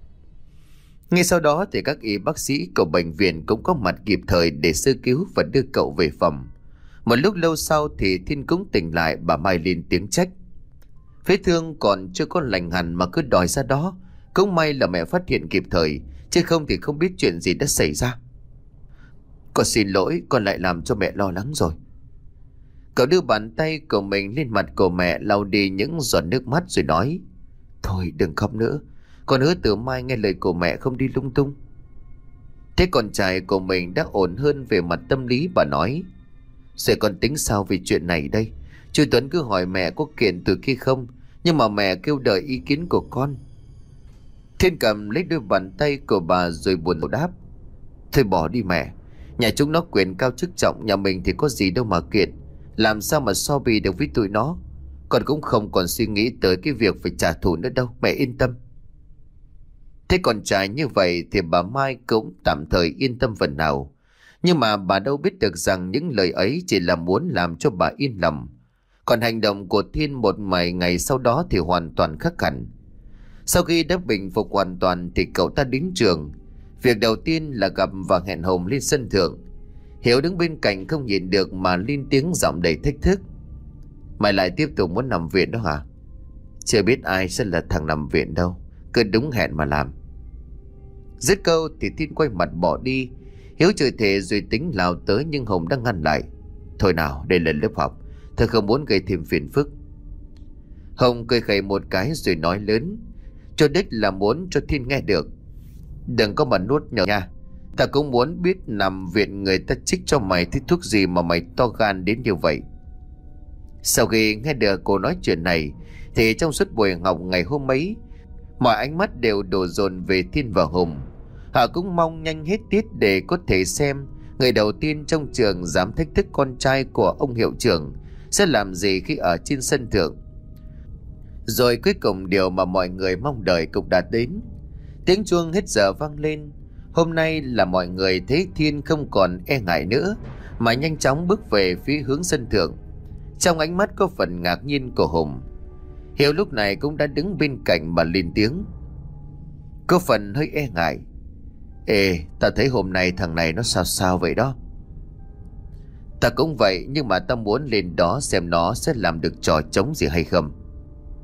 Ngay sau đó thì các y bác sĩ của bệnh viện cũng có mặt kịp thời để sơ cứu và đưa cậu về phòng. Một lúc lâu sau thì Thiên cũng tỉnh lại. Bà Mai lên tiếng trách: Vết thương còn chưa có lành hẳn mà cứ đòi ra đó. Cũng may là mẹ phát hiện kịp thời, chứ không thì không biết chuyện gì đã xảy ra. Con xin lỗi, con lại làm cho mẹ lo lắng rồi. Cậu đưa bàn tay của mình lên mặt của mẹ, lau đi những giọt nước mắt rồi nói: Thôi đừng khóc nữa, con hứa từ mai nghe lời của mẹ không đi lung tung. Thế con trai của mình đã ổn hơn về mặt tâm lý, bà nói: Rồi con tính sao về chuyện này đây? Chú Tuấn cứ hỏi mẹ có kiện từ khi không, nhưng mà mẹ kêu đợi ý kiến của con. Thiên cầm lấy đôi bàn tay của bà rồi buồn đáp: Thôi bỏ đi mẹ, nhà chúng nó quyền cao chức trọng, nhà mình thì có gì đâu mà kiện. Làm sao mà so bì được với tụi nó. Con cũng không còn suy nghĩ tới cái việc phải trả thù nữa đâu, mẹ yên tâm. Thế con trai như vậy thì bà Mai cũng tạm thời yên tâm phần nào. Nhưng mà bà đâu biết được rằng những lời ấy chỉ là muốn làm cho bà yên lòng. Còn hành động của Thiên một vài ngày sau đó thì hoàn toàn khác hẳn. Sau khi đã bình phục hoàn toàn thì cậu ta đến trường. Việc đầu tiên là gặp và hẹn hò lên sân thượng. Hiếu đứng bên cạnh không nhìn được mà lên tiếng giọng đầy thách thức: Mày lại tiếp tục muốn nằm viện đó hả? Chưa biết ai sẽ là thằng nằm viện đâu, cứ đúng hẹn mà làm. Dứt câu thì Thiên quay mặt bỏ đi. Hiếu chửi thề rồi tính lao tới nhưng Hồng đang ngăn lại: Thôi nào, đây là lớp học, tôi không muốn gây thêm phiền phức. Hồng cười khẩy một cái rồi nói lớn, cho đích là muốn cho Thiên nghe được: Đừng có mà nuốt nhờ nha. Ta cũng muốn biết nằm viện người ta trích cho mày thứ thuốc gì mà mày to gan đến như vậy. Sau khi nghe được cô nói chuyện này thì trong suốt buổi học ngày hôm ấy, mọi ánh mắt đều đổ dồn về Thiên và Hùng. Họ cũng mong nhanh hết tiết để có thể xem người đầu tiên trong trường dám thách thức con trai của ông hiệu trưởng sẽ làm gì khi ở trên sân thượng. Rồi cuối cùng điều mà mọi người mong đợi cũng đã đến. Tiếng chuông hết giờ vang lên. Hôm nay là mọi người thấy Thiên không còn e ngại nữa mà nhanh chóng bước về phía hướng sân thượng. Trong ánh mắt có phần ngạc nhiên của Hùng. Hiếu lúc này cũng đã đứng bên cạnh mà lên tiếng: Có phần hơi e ngại. Ê, ta thấy hôm nay thằng này nó sao sao vậy đó. Ta cũng vậy, nhưng mà ta muốn lên đó xem nó sẽ làm được trò trống gì hay không.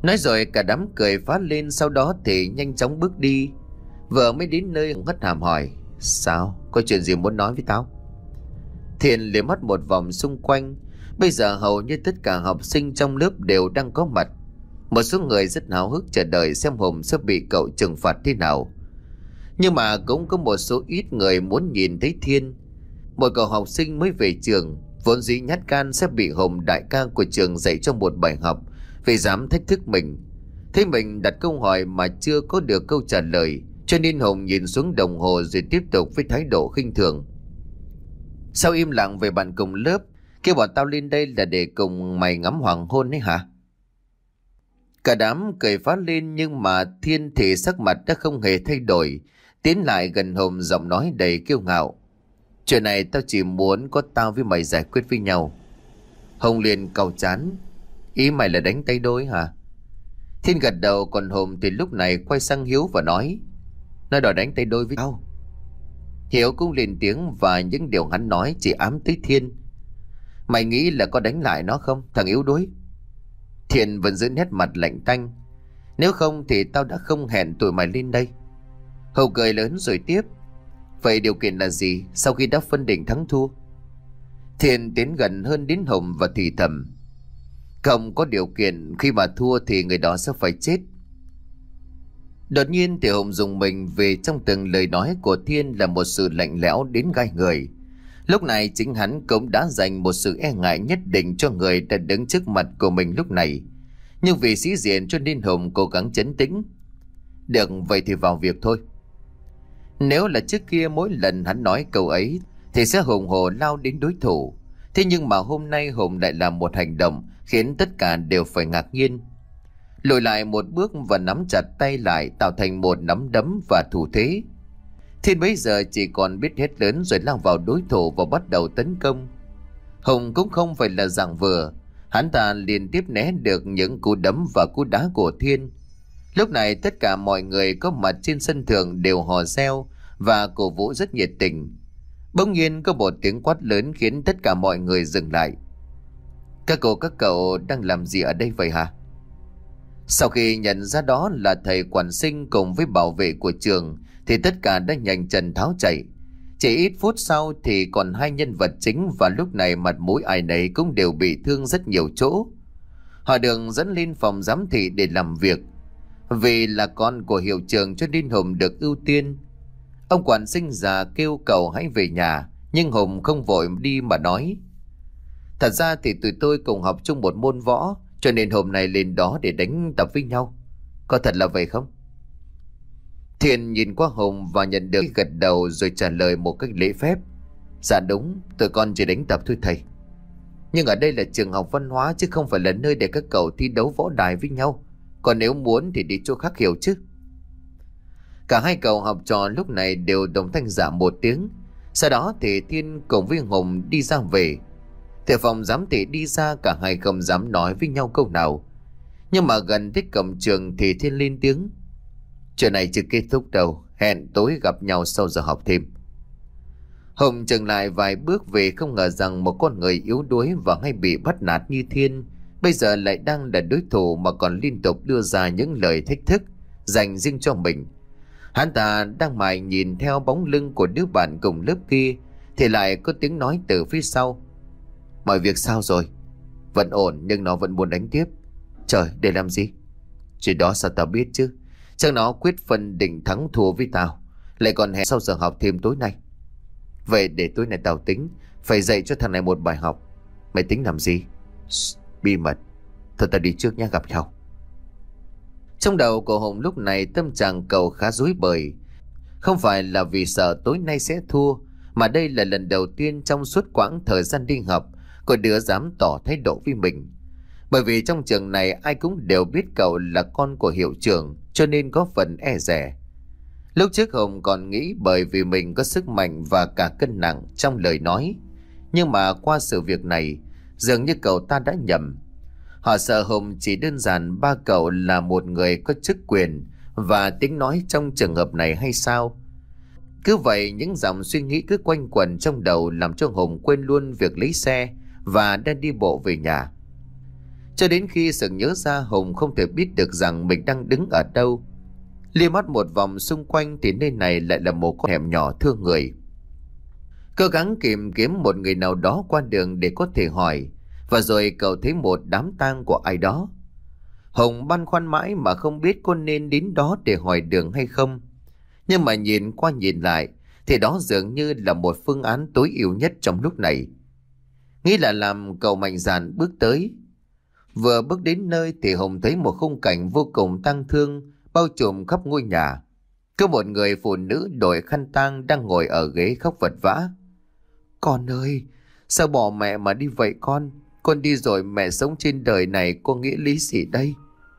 Nói rồi cả đám cười phá lên, sau đó thì nhanh chóng bước đi. Vừa mới đến nơi hất hàm hỏi: Sao? Có chuyện gì muốn nói với tao? Thiện liếc mắt một vòng xung quanh. Bây giờ hầu như tất cả học sinh trong lớp đều đang có mặt. Một số người rất háo hức chờ đợi xem Hùng sẽ bị cậu trừng phạt thế nào. Nhưng mà cũng có một số ít người muốn nhìn thấy Thiên. Một cậu học sinh mới về trường, vốn dĩ nhát gan sẽ bị Hùng đại ca của trường dạy cho một bài học vì dám thách thức mình. Thấy mình đặt câu hỏi mà chưa có được câu trả lời, cho nên Hùng nhìn xuống đồng hồ rồi tiếp tục với thái độ khinh thường: Sao im lặng về bạn cùng lớp? Kêu bọn tao lên đây là để cùng mày ngắm hoàng hôn ấy hả? Cả đám cười phá lên, nhưng mà Thiên thì sắc mặt đã không hề thay đổi, tiến lại gần Hùng, giọng nói đầy kiêu ngạo: Chuyện này tao chỉ muốn có tao với mày giải quyết với nhau. Hùng liền cau chán: Ý mày là đánh tay đôi hả? Thiên gật đầu, còn Hùng thì lúc này quay sang Hiếu và nói: Nó đòi đánh tay đôi với tao. Hiếu cũng lên tiếng, và những điều hắn nói chỉ ám tới Thiên. Mày nghĩ là có đánh lại nó không, thằng yếu đuối? Thiên vẫn giữ nét mặt lạnh tanh: Nếu không thì tao đã không hẹn tụi mày lên đây. Hùng cười lớn rồi tiếp: Vậy điều kiện là gì sau khi đã phân định thắng thua? Thiên tiến gần hơn đến Hùng và thì thầm: Không có điều kiện, khi mà thua thì người đó sẽ phải chết. Đột nhiên thì Hùng dùng mình, vì trong từng lời nói của Thiên là một sự lạnh lẽo đến gai người. Lúc này chính hắn cũng đã dành một sự e ngại nhất định cho người đã đứng trước mặt của mình lúc này. Nhưng vì sĩ diện cho nên Hùng cố gắng trấn tĩnh: Được, vậy thì vào việc thôi. Nếu là trước kia mỗi lần hắn nói câu ấy thì sẽ hùng hổ lao đến đối thủ. Thế nhưng mà hôm nay Hùng lại làm một hành động khiến tất cả đều phải ngạc nhiên. Lùi lại một bước và nắm chặt tay lại, tạo thành một nắm đấm và thủ thế. Thiên bấy giờ chỉ còn biết hét lớn rồi lao vào đối thủ và bắt đầu tấn công. Hùng cũng không phải là dạng vừa, hắn ta liên tiếp né được những cú đấm và cú đá của Thiên. Lúc này tất cả mọi người có mặt trên sân thượng đều hò reo và cổ vũ rất nhiệt tình. Bỗng nhiên có một tiếng quát lớn khiến tất cả mọi người dừng lại: Các cô các cậu đang làm gì ở đây vậy hả? Sau khi nhận ra đó là thầy quản sinh cùng với bảo vệ của trường thì tất cả đã nhanh chân tháo chạy. Chỉ ít phút sau thì còn hai nhân vật chính, và lúc này mặt mũi ai nấy cũng đều bị thương rất nhiều chỗ. Họ được dẫn lên phòng giám thị để làm việc. Vì là con của hiệu trưởng cho nên Hùng được ưu tiên. Ông quản sinh già kêu cầu hãy về nhà, nhưng Hùng không vội đi mà nói: Thật ra thì tụi tôi cùng học chung một môn võ, cho nên hôm nay lên đó để đánh tập với nhau. Có thật là vậy không? Thiện nhìn qua Hùng và nhận được gật đầu rồi trả lời một cách lễ phép: Dạ đúng, tụi con chỉ đánh tập thôi thầy. Nhưng ở đây là trường học văn hóa chứ không phải là nơi để các cậu thi đấu võ đài với nhau. Còn nếu muốn thì đi chỗ khác hiểu chứ. Cả hai cậu học trò lúc này đều đồng thanh dạ một tiếng. Sau đó thì Thiên cùng với Hùng đi ra về. Từ phòng giám thị đi ra, cả hai không dám nói với nhau câu nào. Nhưng mà gần tới cổng trường thì Thiên lên tiếng: Chuyện này chưa kết thúc đâu, hẹn tối gặp nhau sau giờ học thêm. Hùng chừng lại vài bước về, không ngờ rằng một con người yếu đuối và hay bị bắt nạt như Thiên bây giờ lại đang là đối thủ, mà còn liên tục đưa ra những lời thách thức dành riêng cho mình. Hắn ta đang mải nhìn theo bóng lưng của đứa bạn cùng lớp kia thì lại có tiếng nói từ phía sau: Mọi việc sao rồi? Vẫn ổn, nhưng nó vẫn muốn đánh tiếp. Trời, để làm gì? Chuyện đó sao tao biết chứ? Chắc nó quyết phân định thắng thua với tao, lại còn hẹn sau giờ học thêm tối nay. Vậy để tối nay tao tính, phải dạy cho thằng này một bài học. Mày tính làm gì? Shh, bí mật. Thôi tao đi trước nhé, gặp nhau. Trong đầu của Hùng lúc này tâm trạng cậu khá rối bời. Không phải là vì sợ tối nay sẽ thua, mà đây là lần đầu tiên trong suốt quãng thời gian đi học có đứa dám tỏ thái độ với mình. Bởi vì trong trường này ai cũng đều biết cậu là con của hiệu trưởng, cho nên có phần e dè. Lúc trước Hùng còn nghĩ bởi vì mình có sức mạnh và cả cân nặng trong lời nói. Nhưng mà qua sự việc này, dường như cậu ta đã nhầm. Họ sợ Hùng chỉ đơn giản ba cậu là một người có chức quyền và tiếng nói trong trường hợp này hay sao? Cứ vậy những dòng suy nghĩ cứ quanh quẩn trong đầu, làm cho Hùng quên luôn việc lấy xe và đang đi bộ về nhà. Cho đến khi sực nhớ ra Hùng không thể biết được rằng mình đang đứng ở đâu. Liếc mắt một vòng xung quanh thì nơi này lại là một con hẻm nhỏ thương người. Cố gắng tìm kiếm một người nào đó qua đường để có thể hỏi, và rồi cậu thấy một đám tang của ai đó. Hùng băn khoăn mãi mà không biết có nên đến đó để hỏi đường hay không. Nhưng mà nhìn qua nhìn lại thì đó dường như là một phương án tối ưu nhất trong lúc này. Nghĩ là làm, cậu mạnh dạn bước tới. Vừa bước đến nơi thì Hùng thấy một khung cảnh vô cùng tang thương bao trùm khắp ngôi nhà. Có một người phụ nữ đội khăn tang đang ngồi ở ghế khóc vật vã. Con ơi, sao bỏ mẹ mà đi vậy con? Con đi rồi mẹ sống trên đời này có nghĩa lý gì đây?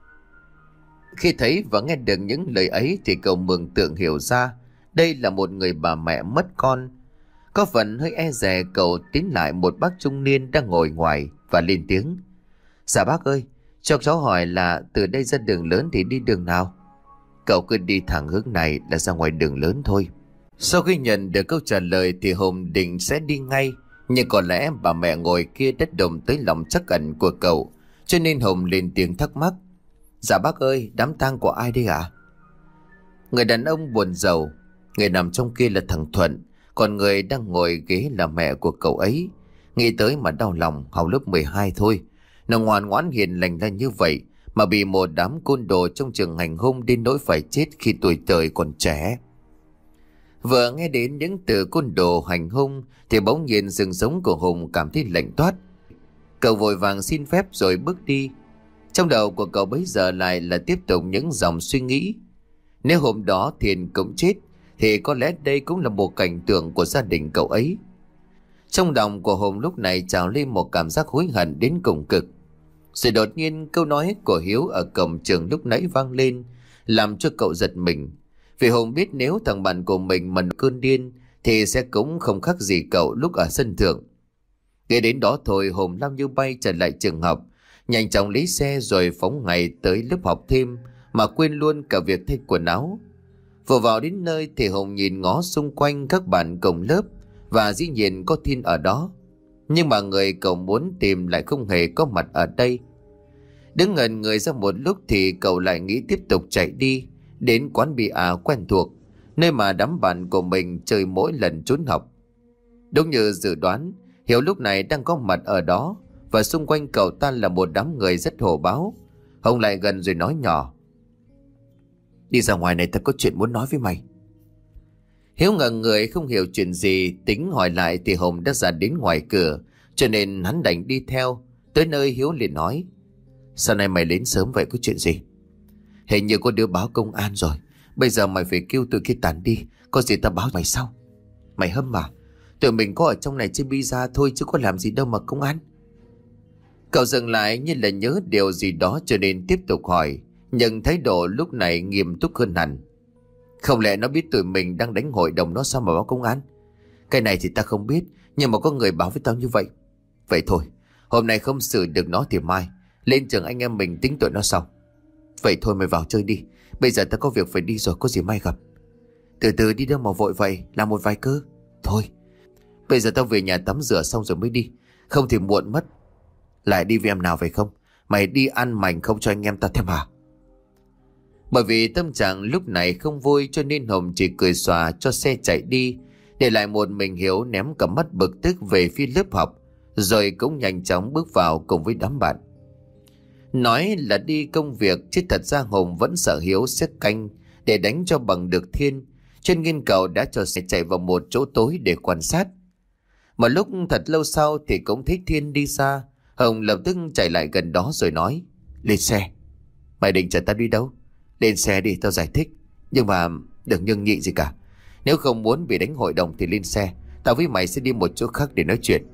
Khi thấy và nghe được những lời ấy thì cậu mường tượng hiểu ra đây là một người bà mẹ mất con. Có phần hơi e dè, cậu tiến lại một bác trung niên đang ngồi ngoài và lên tiếng. Dạ bác ơi, cho cháu hỏi là từ đây ra đường lớn thì đi đường nào? Cậu cứ đi thẳng hướng này là ra ngoài đường lớn thôi. Sau khi nhận được câu trả lời thì Hùng định sẽ đi ngay, nhưng có lẽ bà mẹ ngồi kia đã động tới lòng trắc ẩn của cậu, cho nên Hùng lên tiếng thắc mắc. Dạ bác ơi, đám tang của ai đây ạ? Người đàn ông buồn rầu. Người nằm trong kia là thằng Thuận, còn người đang ngồi ghế là mẹ của cậu ấy. Nghĩ tới mà đau lòng, học lớp mười hai thôi. Nó ngoan ngoãn hiền lành là như vậy mà bị một đám côn đồ trong trường hành hung đến nỗi phải chết khi tuổi đời còn trẻ. Vừa nghe đến những từ côn đồ hành hung thì bỗng nhiên xương sống của Hùng cảm thấy lạnh toát. Cậu vội vàng xin phép rồi bước đi. Trong đầu của cậu bấy giờ lại là tiếp tục những dòng suy nghĩ. Nếu hôm đó Thiền cũng chết thì có lẽ đây cũng là một cảnh tượng của gia đình cậu ấy. Trong lòng của Hùng lúc này trào lên một cảm giác hối hận đến cùng cực. Rồi đột nhiên câu nói của Hiếu ở cổng trường lúc nãy vang lên, làm cho cậu giật mình. Vì Hùng biết nếu thằng bạn của mình mà cơn điên thì sẽ cũng không khác gì cậu lúc ở sân thượng. Nghe đến đó thôi, Hùng lao như bay trở lại trường học, nhanh chóng lấy xe rồi phóng ngay tới lớp học thêm mà quên luôn cả việc thay quần áo. Vừa vào đến nơi thì Hùng nhìn ngó xung quanh các bạn cùng lớp và dĩ nhiên có Thiên ở đó. Nhưng mà người cậu muốn tìm lại không hề có mặt ở đây. Đứng ngẩn người ra một lúc thì cậu lại nghĩ tiếp tục chạy đi đến quán bia quen thuộc, nơi mà đám bạn của mình chơi mỗi lần trốn học. Đúng như dự đoán, Hiếu lúc này đang có mặt ở đó, và xung quanh cậu ta là một đám người rất hổ báo. Hùng lại gần rồi nói nhỏ. Đi ra ngoài này, ta có chuyện muốn nói với mày. Hiếu ngẩn người không hiểu chuyện gì, tính hỏi lại thì Hùng đã ra đến ngoài cửa, cho nên hắn đành đi theo. Tới nơi Hiếu liền nói. Sao nay mày đến sớm vậy, có chuyện gì? Hình như có đứa báo công an rồi. Bây giờ mày phải kêu tụi kia tản đi, có gì ta báo mày sau. Mày hâm mà, tụi mình có ở trong này chơi pizza thôi chứ có làm gì đâu mà công an. Cậu dừng lại như là nhớ điều gì đó cho nên tiếp tục hỏi, nhưng thái độ lúc này nghiêm túc hơn hẳn. Không lẽ nó biết tụi mình đang đánh hội đồng nó sao mà báo công an? Cái này thì ta không biết, nhưng mà có người báo với tao như vậy. Vậy thôi, hôm nay không xử được nó thì mai lên trường anh em mình tính tội nó sau. Vậy thôi mày vào chơi đi, bây giờ ta có việc phải đi rồi, có gì mai gặp. Từ từ đi đâu mà vội vậy, làm một vài cơ. Thôi, bây giờ tao về nhà tắm rửa xong rồi mới đi, không thì muộn mất. Lại đi với em nào phải không? Mày đi ăn mành không cho anh em ta thêm à? Bởi vì tâm trạng lúc này không vui cho nên Hồng chỉ cười xòa cho xe chạy đi, để lại một mình Hiếu ném cả mắt bực tức về phía lớp học, rồi cũng nhanh chóng bước vào cùng với đám bạn. Nói là đi công việc chứ thật ra Hồng vẫn sợ Hiếu sẽ canh để đánh cho bằng được Thiên, cho nên cậu đã cho xe chạy vào một chỗ tối để quan sát. Một lúc thật lâu sau thì cũng thấy Thiên đi xa. Hồng lập tức chạy lại gần đó rồi nói. Lên xe. Mày định chở tao đi đâu? Lên xe đi, tao giải thích. Nhưng mà đừng nhường nhị gì cả. Nếu không muốn bị đánh hội đồng thì lên xe, tao với mày sẽ đi một chỗ khác để nói chuyện.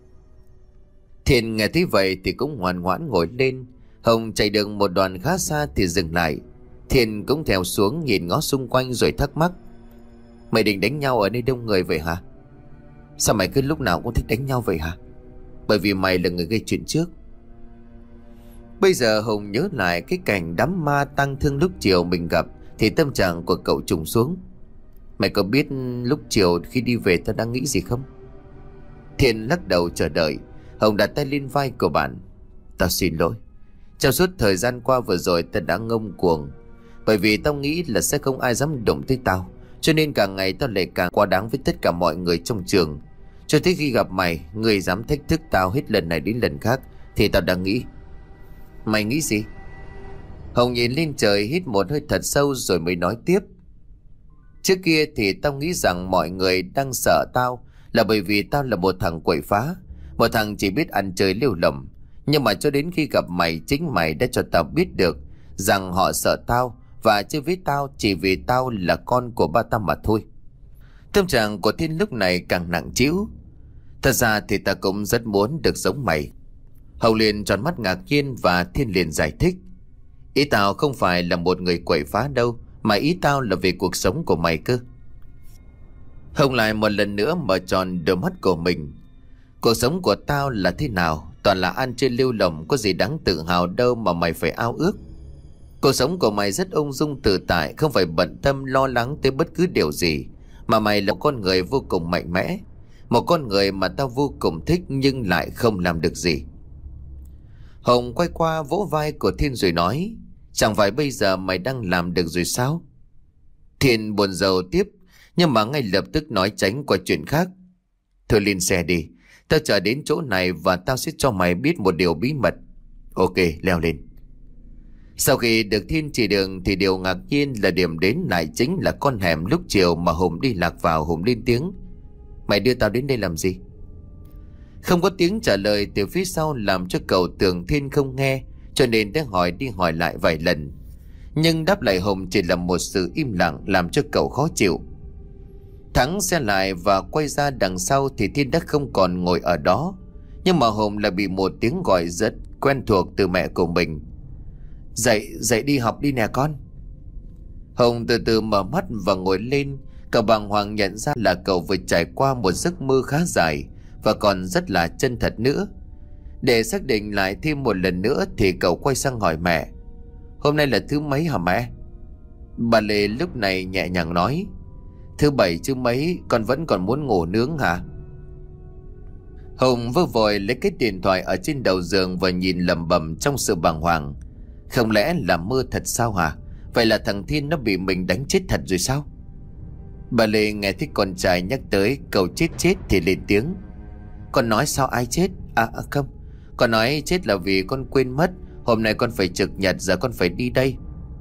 Thiên nghe thấy vậy thì cũng ngoan ngoãn ngồi lên. Hồng chạy được một đoạn khá xa thì dừng lại. Thiên cũng theo xuống nhìn ngó xung quanh rồi thắc mắc. Mày định đánh nhau ở nơi đông người vậy hả? Sao mày cứ lúc nào cũng thích đánh nhau vậy hả? Bởi vì mày là người gây chuyện trước. Bây giờ Hồng nhớ lại cái cảnh đám ma tang thương lúc chiều mình gặp thì tâm trạng của cậu trùng xuống. Mày có biết lúc chiều khi đi về tao đang nghĩ gì không? Thiên lắc đầu chờ đợi. Hồng đặt tay lên vai của bạn. Tao xin lỗi, Trong suốt thời gian qua vừa rồi tao đã ngông cuồng, bởi vì tao nghĩ là sẽ không ai dám động tới tao, cho nên càng ngày tao lại càng quá đáng với tất cả mọi người trong trường. Cho tới khi gặp mày, người dám thách thức tao hết lần này đến lần khác, thì tao đã nghĩ. Mày nghĩ gì? Hồng nhìn lên trời, hít một hơi thật sâu rồi mới nói tiếp. Trước kia thì tao nghĩ rằng mọi người đang sợ tao là bởi vì tao là một thằng quậy phá, một thằng chỉ biết ăn chơi lêu lỏng. Nhưng mà cho đến khi gặp mày, chính mày đã cho tao biết được rằng họ sợ tao và chơi với tao chỉ vì tao là con của ba tao mà thôi. Tâm trạng của Thiên lúc này càng nặng trĩu. Thật ra thì ta cũng rất muốn được giống mày. Hồng liền tròn mắt ngạc nhiên và Thiên liền giải thích. Ý tao không phải là một người quậy phá đâu, mà ý tao là về cuộc sống của mày cơ. Hồng lại một lần nữa mở tròn đôi mắt của mình. Cuộc sống của tao là thế nào? Toàn là ăn chơi lêu lỏng, có gì đáng tự hào đâu mà mày phải ao ước. Cuộc sống của mày rất ung dung tự tại, không phải bận tâm lo lắng tới bất cứ điều gì. Mà mày là con người vô cùng mạnh mẽ, một con người mà tao vô cùng thích nhưng lại không làm được gì. Hồng quay qua vỗ vai của Thiên rồi nói. Chẳng phải bây giờ mày đang làm được rồi sao? Thiên buồn rầu tiếp, nhưng mà ngay lập tức nói tránh qua chuyện khác. Thôi lên xe đi, tao chờ đến chỗ này và tao sẽ cho mày biết một điều bí mật. Ok, leo lên. Sau khi được Thiên chỉ đường thì điều ngạc nhiên là điểm đến lại chính là con hẻm lúc chiều mà Hùng đi lạc vào. Hùng lên tiếng. Mày đưa tao đến đây làm gì? Không có tiếng trả lời từ phía sau làm cho cậu tưởng Thiên không nghe, cho nên đã hỏi đi hỏi lại vài lần. Nhưng đáp lại Hùng chỉ là một sự im lặng làm cho cậu khó chịu. Thắng xe lại và quay ra đằng sau thì Thiên đã không còn ngồi ở đó. Nhưng mà Hùng lại bị một tiếng gọi rất quen thuộc từ mẹ của mình. Dậy, dậy đi học đi nè con. Hùng từ từ mở mắt và ngồi lên. Cậu bàng hoàng nhận ra là cậu vừa trải qua một giấc mơ khá dài và còn rất là chân thật nữa. Để xác định lại thêm một lần nữa thì cậu quay sang hỏi mẹ. Hôm nay là thứ mấy hả mẹ? Bà Lê lúc này nhẹ nhàng nói. Thứ bảy chứ mấy, con vẫn còn muốn ngủ nướng hả? Hùng vơ vội lấy cái điện thoại ở trên đầu giường và nhìn lẩm bẩm trong sự bàng hoàng. Không lẽ là mơ thật sao hả? Vậy là thằng Thiên nó bị mình đánh chết thật rồi sao? Bà Lê nghe thấy con trai nhắc tới câu chết chết thì lên tiếng. Con nói sao ai chết? À, à không, con nói chết là vì con quên mất hôm nay con phải trực nhật, giờ con phải đi đây.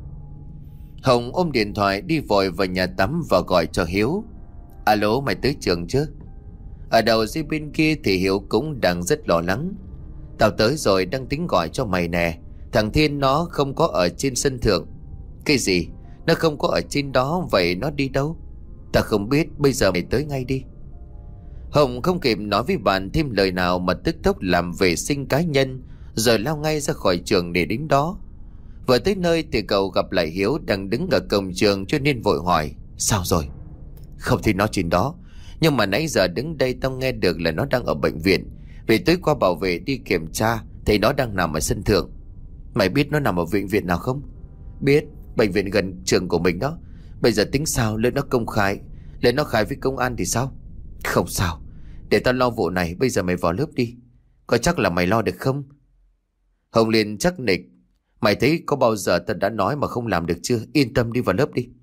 Hồng ôm điện thoại đi vội vào nhà tắm và gọi cho Hiếu. Alo, mày tới trường chứ? Ở đầu dây bên kia thì Hiếu cũng đang rất lo lắng. Tao tới rồi, đang tính gọi cho mày nè. Thằng Thiên nó không có ở trên sân thượng. Cái gì? Nó không có ở trên đó, vậy nó đi đâu? Tao không biết, bây giờ mày tới ngay đi. Hồng không kịp nói với bạn thêm lời nào mà tức tốc làm vệ sinh cá nhân rồi lao ngay ra khỏi trường để đến đó. Vừa tới nơi thì cậu gặp lại Hiếu đang đứng ở cổng trường, cho nên vội hỏi. Sao rồi? Không thì nó trên đó, nhưng mà nãy giờ đứng đây tao nghe được là nó đang ở bệnh viện. Vì tối qua bảo vệ đi kiểm tra thì nó đang nằm ở sân thượng. Mày biết nó nằm ở bệnh viện nào không? Biết, bệnh viện gần trường của mình đó. Bây giờ tính sao, lên nó công khai, lên nó khai với công an thì sao? Không sao, để tao lo vụ này, bây giờ mày vào lớp đi. Có chắc là mày lo được không? Hồng liền chắc nịch. Mày thấy có bao giờ tao đã nói mà không làm được chưa? Yên tâm đi vào lớp đi.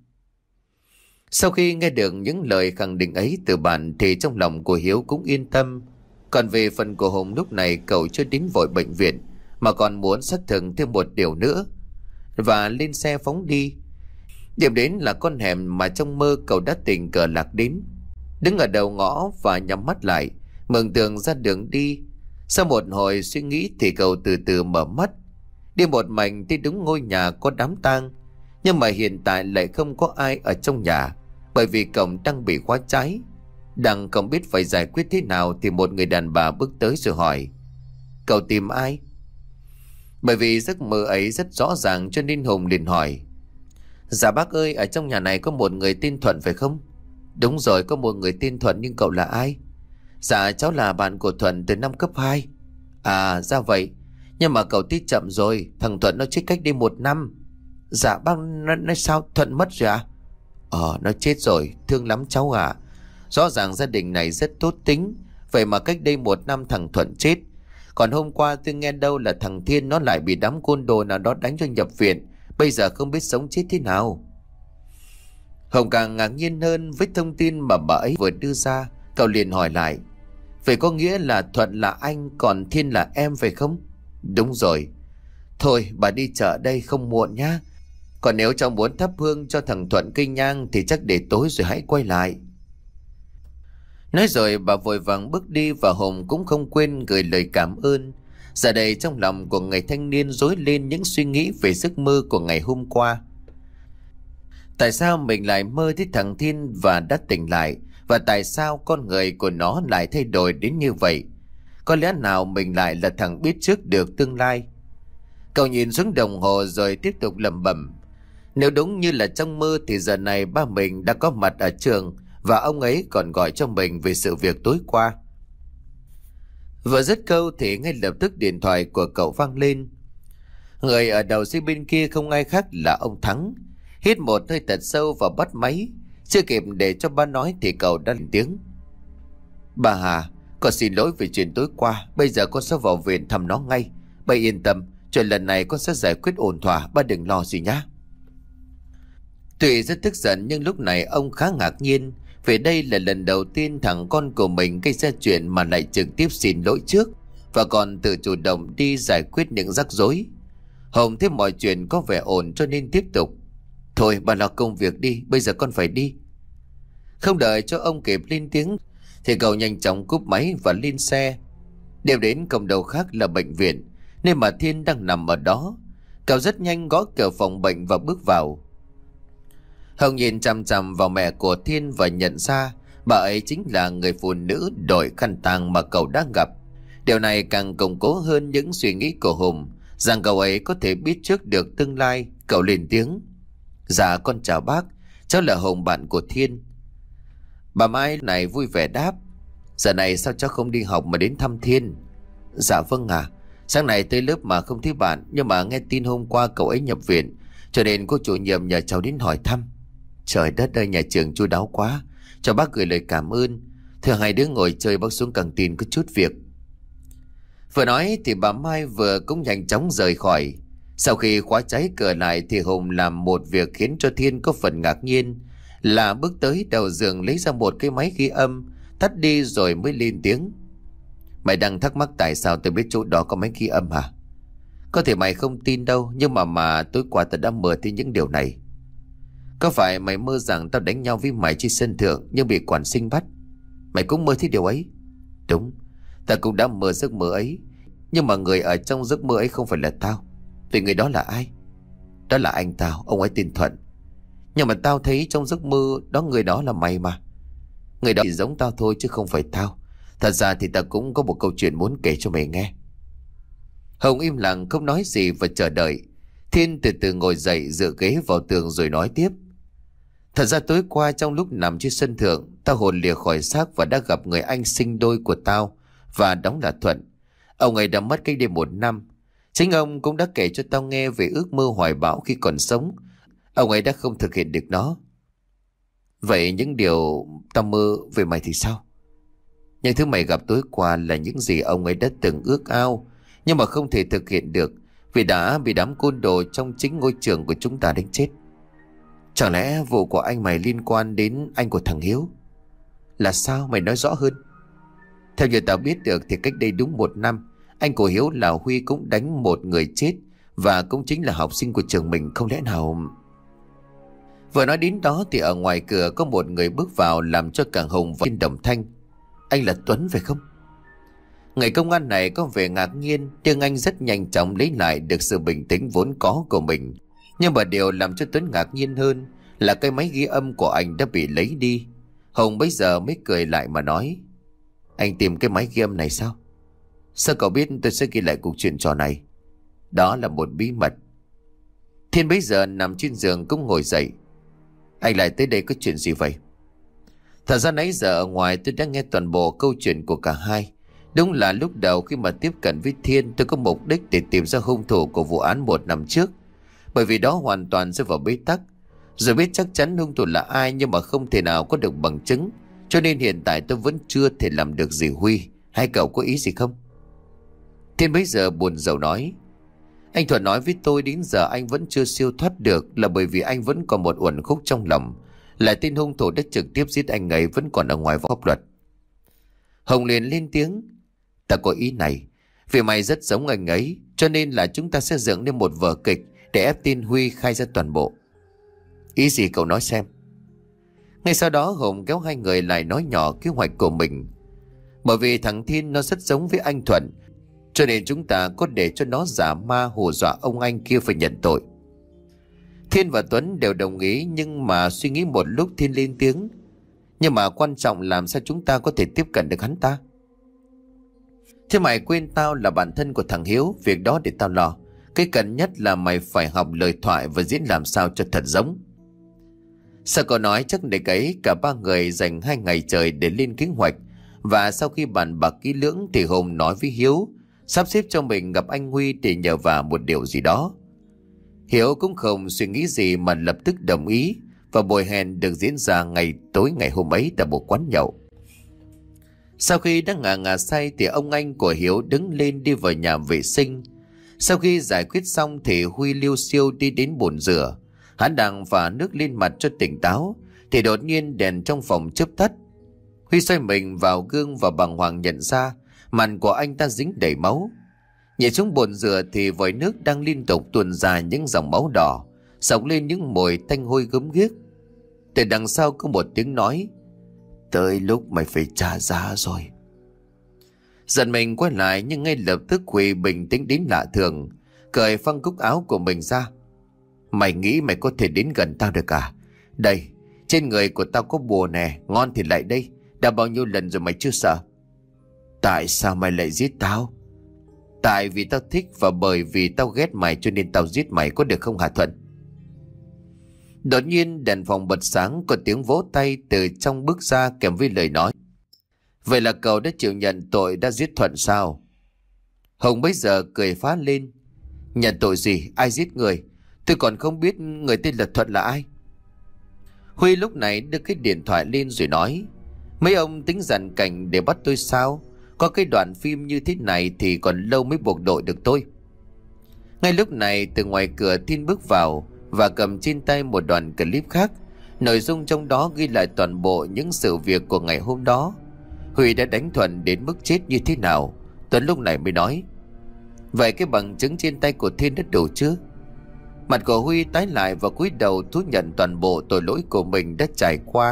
Sau khi nghe được những lời khẳng định ấy từ bạn thì trong lòng của Hiếu cũng yên tâm. Còn về phần của Hùng, lúc này cậu chưa đến vội bệnh viện mà còn muốn xác thực thêm một điều nữa, và lên xe phóng đi. Điểm đến là con hẻm mà trong mơ cậu đã tình cờ lạc đến. Đứng ở đầu ngõ và nhắm mắt lại mường tượng ra đường đi. Sau một hồi suy nghĩ thì cậu từ từ mở mắt. Đi một mình thì đúng ngôi nhà có đám tang, nhưng mà hiện tại lại không có ai ở trong nhà, bởi vì cổng đang bị khóa trái. Đang không biết phải giải quyết thế nào thì một người đàn bà bước tới rồi hỏi. Cậu tìm ai? Bởi vì giấc mơ ấy rất rõ ràng cho nên Hùng liền hỏi. Dạ bác ơi, ở trong nhà này có một người tên Thuận phải không? Đúng rồi, có một người tên Thuận, nhưng cậu là ai? Dạ cháu là bạn của Thuận từ năm cấp hai. À ra vậy, nhưng mà cậu tí chậm rồi, thằng Thuận nó chết cách đây một năm. Dạ bác nói, nói sao Thuận mất rồi à? Ờ nó chết rồi, thương lắm cháu à. Rõ ràng gia đình này rất tốt tính, vậy mà cách đây một năm thằng Thuận chết. Còn hôm qua tôi nghe đâu là thằng Thiên nó lại bị đám côn đồ nào đó đánh cho nhập viện. Bây giờ không biết sống chết thế nào. Hồng càng ngạc nhiên hơn với thông tin mà bà ấy vừa đưa ra. Cậu liền hỏi lại: vậy có nghĩa là Thuận là anh, còn Thiên là em phải không? Đúng rồi. Thôi bà đi chợ đây không muộn nhá. Còn nếu cháu muốn thắp hương cho thằng Thuận cây nhang thì chắc để tối rồi hãy quay lại. Nói rồi bà vội vàng bước đi, và Hồng cũng không quên gửi lời cảm ơn. Giờ đây trong lòng của người thanh niên rối lên những suy nghĩ về giấc mơ của ngày hôm qua. Tại sao mình lại mơ thấy thằng Thiên và đã tỉnh lại? Và tại sao con người của nó lại thay đổi đến như vậy? Có lẽ nào mình lại là thằng biết trước được tương lai? Cậu nhìn xuống đồng hồ rồi tiếp tục lẩm bẩm: nếu đúng như là trong mơ thì giờ này ba mình đã có mặt ở trường, và ông ấy còn gọi cho mình về sự việc tối qua. Vừa dứt câu thì ngay lập tức điện thoại của cậu vang lên. Người ở đầu dây bên kia không ai khác là ông Thắng. Hít một hơi thật sâu và bắt máy. Chưa kịp để cho ba nói thì cậu đã lên tiếng: bà Hà, con xin lỗi về chuyện tối qua. Bây giờ con sẽ vào viện thăm nó ngay. Bà yên tâm, chuyện lần này con sẽ giải quyết ổn thỏa. Ba đừng lo gì nhá. Tuy rất tức giận nhưng lúc này ông khá ngạc nhiên, vì đây là lần đầu tiên thằng con của mình gây ra chuyện mà lại trực tiếp xin lỗi trước, và còn tự chủ động đi giải quyết những rắc rối. Hồng thấy mọi chuyện có vẻ ổn cho nên tiếp tục: thôi bà lo công việc đi, bây giờ con phải đi. Không đợi cho ông kịp lên tiếng thì cậu nhanh chóng cúp máy và lên xe. Đều đến cổng đầu khác là bệnh viện, nên mà Thiên đang nằm ở đó. Cậu rất nhanh gõ cửa phòng bệnh và bước vào. Hồng nhìn chằm chằm vào mẹ của Thiên và nhận ra bà ấy chính là người phụ nữ đội khăn tang mà cậu đã gặp. Điều này càng củng cố hơn những suy nghĩ của Hùng rằng cậu ấy có thể biết trước được tương lai. Cậu lên tiếng: dạ con chào bác, cháu là Hùng, bạn của Thiên. Bà Mai này vui vẻ đáp: giờ này sao cháu không đi học mà đến thăm Thiên? Dạ vâng ạ, à. Sáng nay tới lớp mà không thấy bạn, nhưng mà nghe tin hôm qua cậu ấy nhập viện, cho nên cô chủ nhiệm nhờ cháu đến hỏi thăm. Trời đất ơi, nhà trường chu đáo quá, cho bác gửi lời cảm ơn. Thường hai đứa ngồi chơi, bác xuống căng tin có chút việc. Vừa nói thì bà Mai vừa cũng nhanh chóng rời khỏi. Sau khi khóa trái cửa lại thì Hùng làm một việc khiến cho Thiên có phần ngạc nhiên, là bước tới đầu giường lấy ra một cái máy ghi âm, tắt đi rồi mới lên tiếng: mày đang thắc mắc tại sao tôi biết chỗ đó có máy ghi âm hả? Có thể mày không tin đâu, nhưng mà mà tối qua tao đã mơ thấy những điều này. Có phải mày mơ rằng tao đánh nhau với mày trên sân thượng nhưng bị quản sinh bắt? Mày cũng mơ thấy điều ấy? Đúng, tao cũng đã mơ giấc mơ ấy, nhưng mà người ở trong giấc mơ ấy không phải là tao. Vậy người đó là ai? Đó là anh tao, ông ấy tên Thuận. Nhưng mà tao thấy trong giấc mơ đó người đó là mày mà. Người đó chỉ giống tao thôi chứ không phải tao. Thật ra thì tao cũng có một câu chuyện muốn kể cho mày nghe. Hồng im lặng không nói gì và chờ đợi. Thiên từ từ ngồi dậy, dựa ghế vào tường rồi nói tiếp: thật ra tối qua trong lúc nằm trên sân thượng, tao hồn lìa khỏi xác và đã gặp người anh sinh đôi của tao, và đó là Thuận. Ông ấy đã mất cách đây một năm. Chính ông cũng đã kể cho tao nghe về ước mơ hoài bão khi còn sống. Ông ấy đã không thực hiện được nó. Vậy những điều tao mơ về mày thì sao? Những thứ mày gặp tối qua là những gì ông ấy đã từng ước ao, nhưng mà không thể thực hiện được vì đã bị đám côn đồ trong chính ngôi trường của chúng ta đánh chết. Chẳng lẽ vụ của anh mày liên quan đến anh của thằng Hiếu? Là sao, mày nói rõ hơn. Theo như tao biết được thì cách đây đúng một năm, anh của Hiếu là Huy cũng đánh một người chết, và cũng chính là học sinh của trường mình. Không lẽ nào... Vừa nói đến đó thì ở ngoài cửa có một người bước vào, làm cho cả Hùng và đồng thanh: anh là Tuấn phải không? Người công an này có vẻ ngạc nhiên, nhưng anh rất nhanh chóng lấy lại được sự bình tĩnh vốn có của mình. Nhưng mà điều làm cho Tuấn ngạc nhiên hơn là cái máy ghi âm của anh đã bị lấy đi. Hùng bấy giờ mới cười lại mà nói: anh tìm cái máy ghi âm này sao? Sao cậu biết tôi sẽ ghi lại cuộc chuyện trò này? Đó là một bí mật. Thiên bấy giờ nằm trên giường cũng ngồi dậy: anh lại tới đây có chuyện gì vậy? Thật ra nãy giờ ở ngoài tôi đã nghe toàn bộ câu chuyện của cả hai. Đúng là lúc đầu khi mà tiếp cận với Thiên, tôi có mục đích để tìm ra hung thủ của vụ án một năm trước, bởi vì đó hoàn toàn rơi vào bế tắc. Rồi biết chắc chắn hung thủ là ai, nhưng mà không thể nào có được bằng chứng, cho nên hiện tại tôi vẫn chưa thể làm được gì. Huy, hai cậu có ý gì không? Thiên bấy giờ buồn rầu nói: Anh Thuận nói với tôi đến giờ anh vẫn chưa siêu thoát được là bởi vì anh vẫn còn một uẩn khúc trong lòng, là tên hung thủ đã trực tiếp giết anh ấy vẫn còn ở ngoài pháp luật. Hồng liền lên tiếng: Ta có ý này, vì mày rất giống anh ấy, cho nên là chúng ta sẽ dựng nên một vở kịch để ép tên Huy khai ra toàn bộ. Ý gì cậu nói xem? Ngay sau đó Hồng kéo hai người lại nói nhỏ kế hoạch của mình. Bởi vì thằng Thiên nó rất giống với anh Thuận, cho nên chúng ta có để cho nó giả ma hù dọa ông anh kia phải nhận tội. Thiên và Tuấn đều đồng ý, nhưng mà suy nghĩ một lúc Thiên lên tiếng: Nhưng mà quan trọng làm sao chúng ta có thể tiếp cận được hắn ta? Thế mày quên tao là bạn thân của thằng Hiếu, việc đó để tao lo. Cái cần nhất là mày phải học lời thoại và diễn làm sao cho thật giống. Sao cậu nói chắc để ấy, cả ba người dành hai ngày trời để lên kế hoạch. Và sau khi bàn bạc kỹ lưỡng thì Hùng nói với Hiếu sắp xếp cho mình gặp anh Huy để nhờ vả một điều gì đó. Hiếu cũng không suy nghĩ gì mà lập tức đồng ý, và buổi hẹn được diễn ra ngày tối ngày hôm ấy tại một quán nhậu. Sau khi đã ngà ngà say thì ông anh của Hiếu đứng lên đi vào nhà vệ sinh. Sau khi giải quyết xong thì Huy liêu xiêu đi đến bồn rửa. Hắn đang phả nước lên mặt cho tỉnh táo thì đột nhiên đèn trong phòng chớp tắt. Huy xoay mình vào gương và bàng hoàng nhận ra mặt của anh ta dính đầy máu. Nhảy xuống bồn rửa thì vòi nước đang liên tục tuôn ra những dòng máu đỏ, xộc lên những mùi tanh hôi gớm ghiếc. Từ đằng sau có một tiếng nói: Tới lúc mày phải trả giá rồi. Giận mình quay lại, nhưng ngay lập tức Huy bình tĩnh đến lạ thường, cởi phăng cúc áo của mình ra. Mày nghĩ mày có thể đến gần tao được à? Đây, trên người của tao có bùa nè, ngon thì lại đây. Đã bao nhiêu lần rồi mày chưa sợ? Tại sao mày lại giết tao? Tại vì tao thích và bởi vì tao ghét mày cho nên tao giết mày, có được không hả Thuận? Đột nhiên đèn phòng bật sáng, có tiếng vỗ tay từ trong bước ra kèm với lời nói: Vậy là cậu đã chịu nhận tội đã giết Thuận sao? Hồng bấy giờ cười phá lên: Nhận tội gì? Ai giết người? Tôi còn không biết người tên là Thuận là ai. Huy lúc này đưa cái điện thoại lên rồi nói: Mấy ông tính dàn cảnh để bắt tôi sao? Có cái đoạn phim như thế này thì còn lâu mới buộc đội được tôi. Ngay lúc này từ ngoài cửa Thiên bước vào và cầm trên tay một đoạn clip khác. Nội dung trong đó ghi lại toàn bộ những sự việc của ngày hôm đó. Huy đã đánh Thuận đến mức chết như thế nào. Tuấn lúc này mới nói: Vậy cái bằng chứng trên tay của Thiên đã đủ chứ? Mặt của Huy tái lại và cúi đầu thú nhận toàn bộ tội lỗi của mình đã trải qua.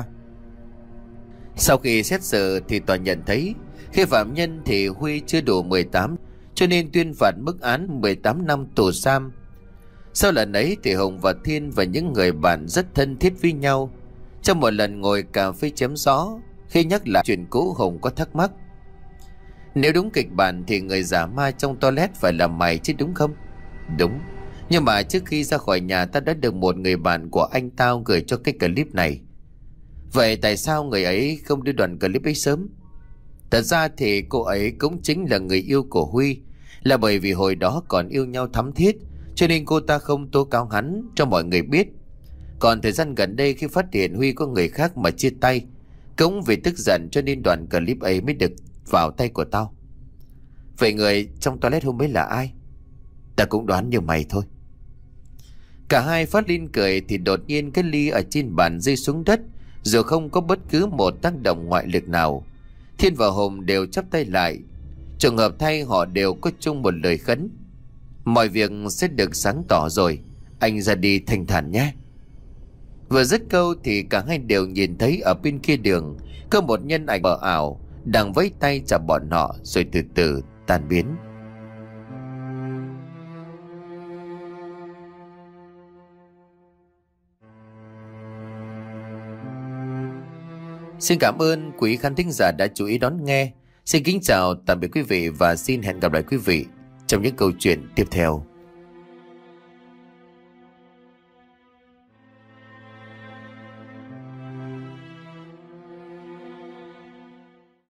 Sau khi xét xử thì tòa nhận thấy khi phạm nhân thì Huy chưa đủ mười tám, cho nên tuyên phạt mức án mười tám năm tù giam. Sau lần ấy thì Hồng và Thiên và những người bạn rất thân thiết với nhau. Trong một lần ngồi cà phê chém gió, khi nhắc lại chuyện cũ, Hồng có thắc mắc: Nếu đúng kịch bản thì người giả ma trong toilet phải là mày chứ đúng không? Đúng. Nhưng mà trước khi ra khỏi nhà ta đã được một người bạn của anh tao gửi cho cái clip này. Vậy tại sao người ấy không đưa đoạn clip ấy sớm? Thật ra thì cô ấy cũng chính là người yêu của Huy. Là bởi vì hồi đó còn yêu nhau thắm thiết, cho nên cô ta không tố cáo hắn cho mọi người biết. Còn thời gian gần đây khi phát hiện Huy có người khác mà chia tay, cũng vì tức giận cho nên đoạn clip ấy mới được vào tay của tao. Vậy người trong toilet hôm ấy là ai? Ta cũng đoán như mày thôi. Cả hai phát lên cười thì đột nhiên cái ly ở trên bàn rơi xuống đất, rồi không có bất cứ một tác động ngoại lực nào. Thiên và Hồng đều chắp tay lại. Trường hợp thay họ đều có chung một lời khấn: Mọi việc sẽ được sáng tỏ rồi, anh ra đi thanh thản nhé. Vừa dứt câu thì cả hai đều nhìn thấy ở bên kia đường có một nhân ảnh mờ ảo đang vẫy tay chào bọn họ rồi từ từ tan biến. Xin cảm ơn quý khán thính giả đã chú ý đón nghe. Xin kính chào tạm biệt quý vị và xin hẹn gặp lại quý vị trong những câu chuyện tiếp theo.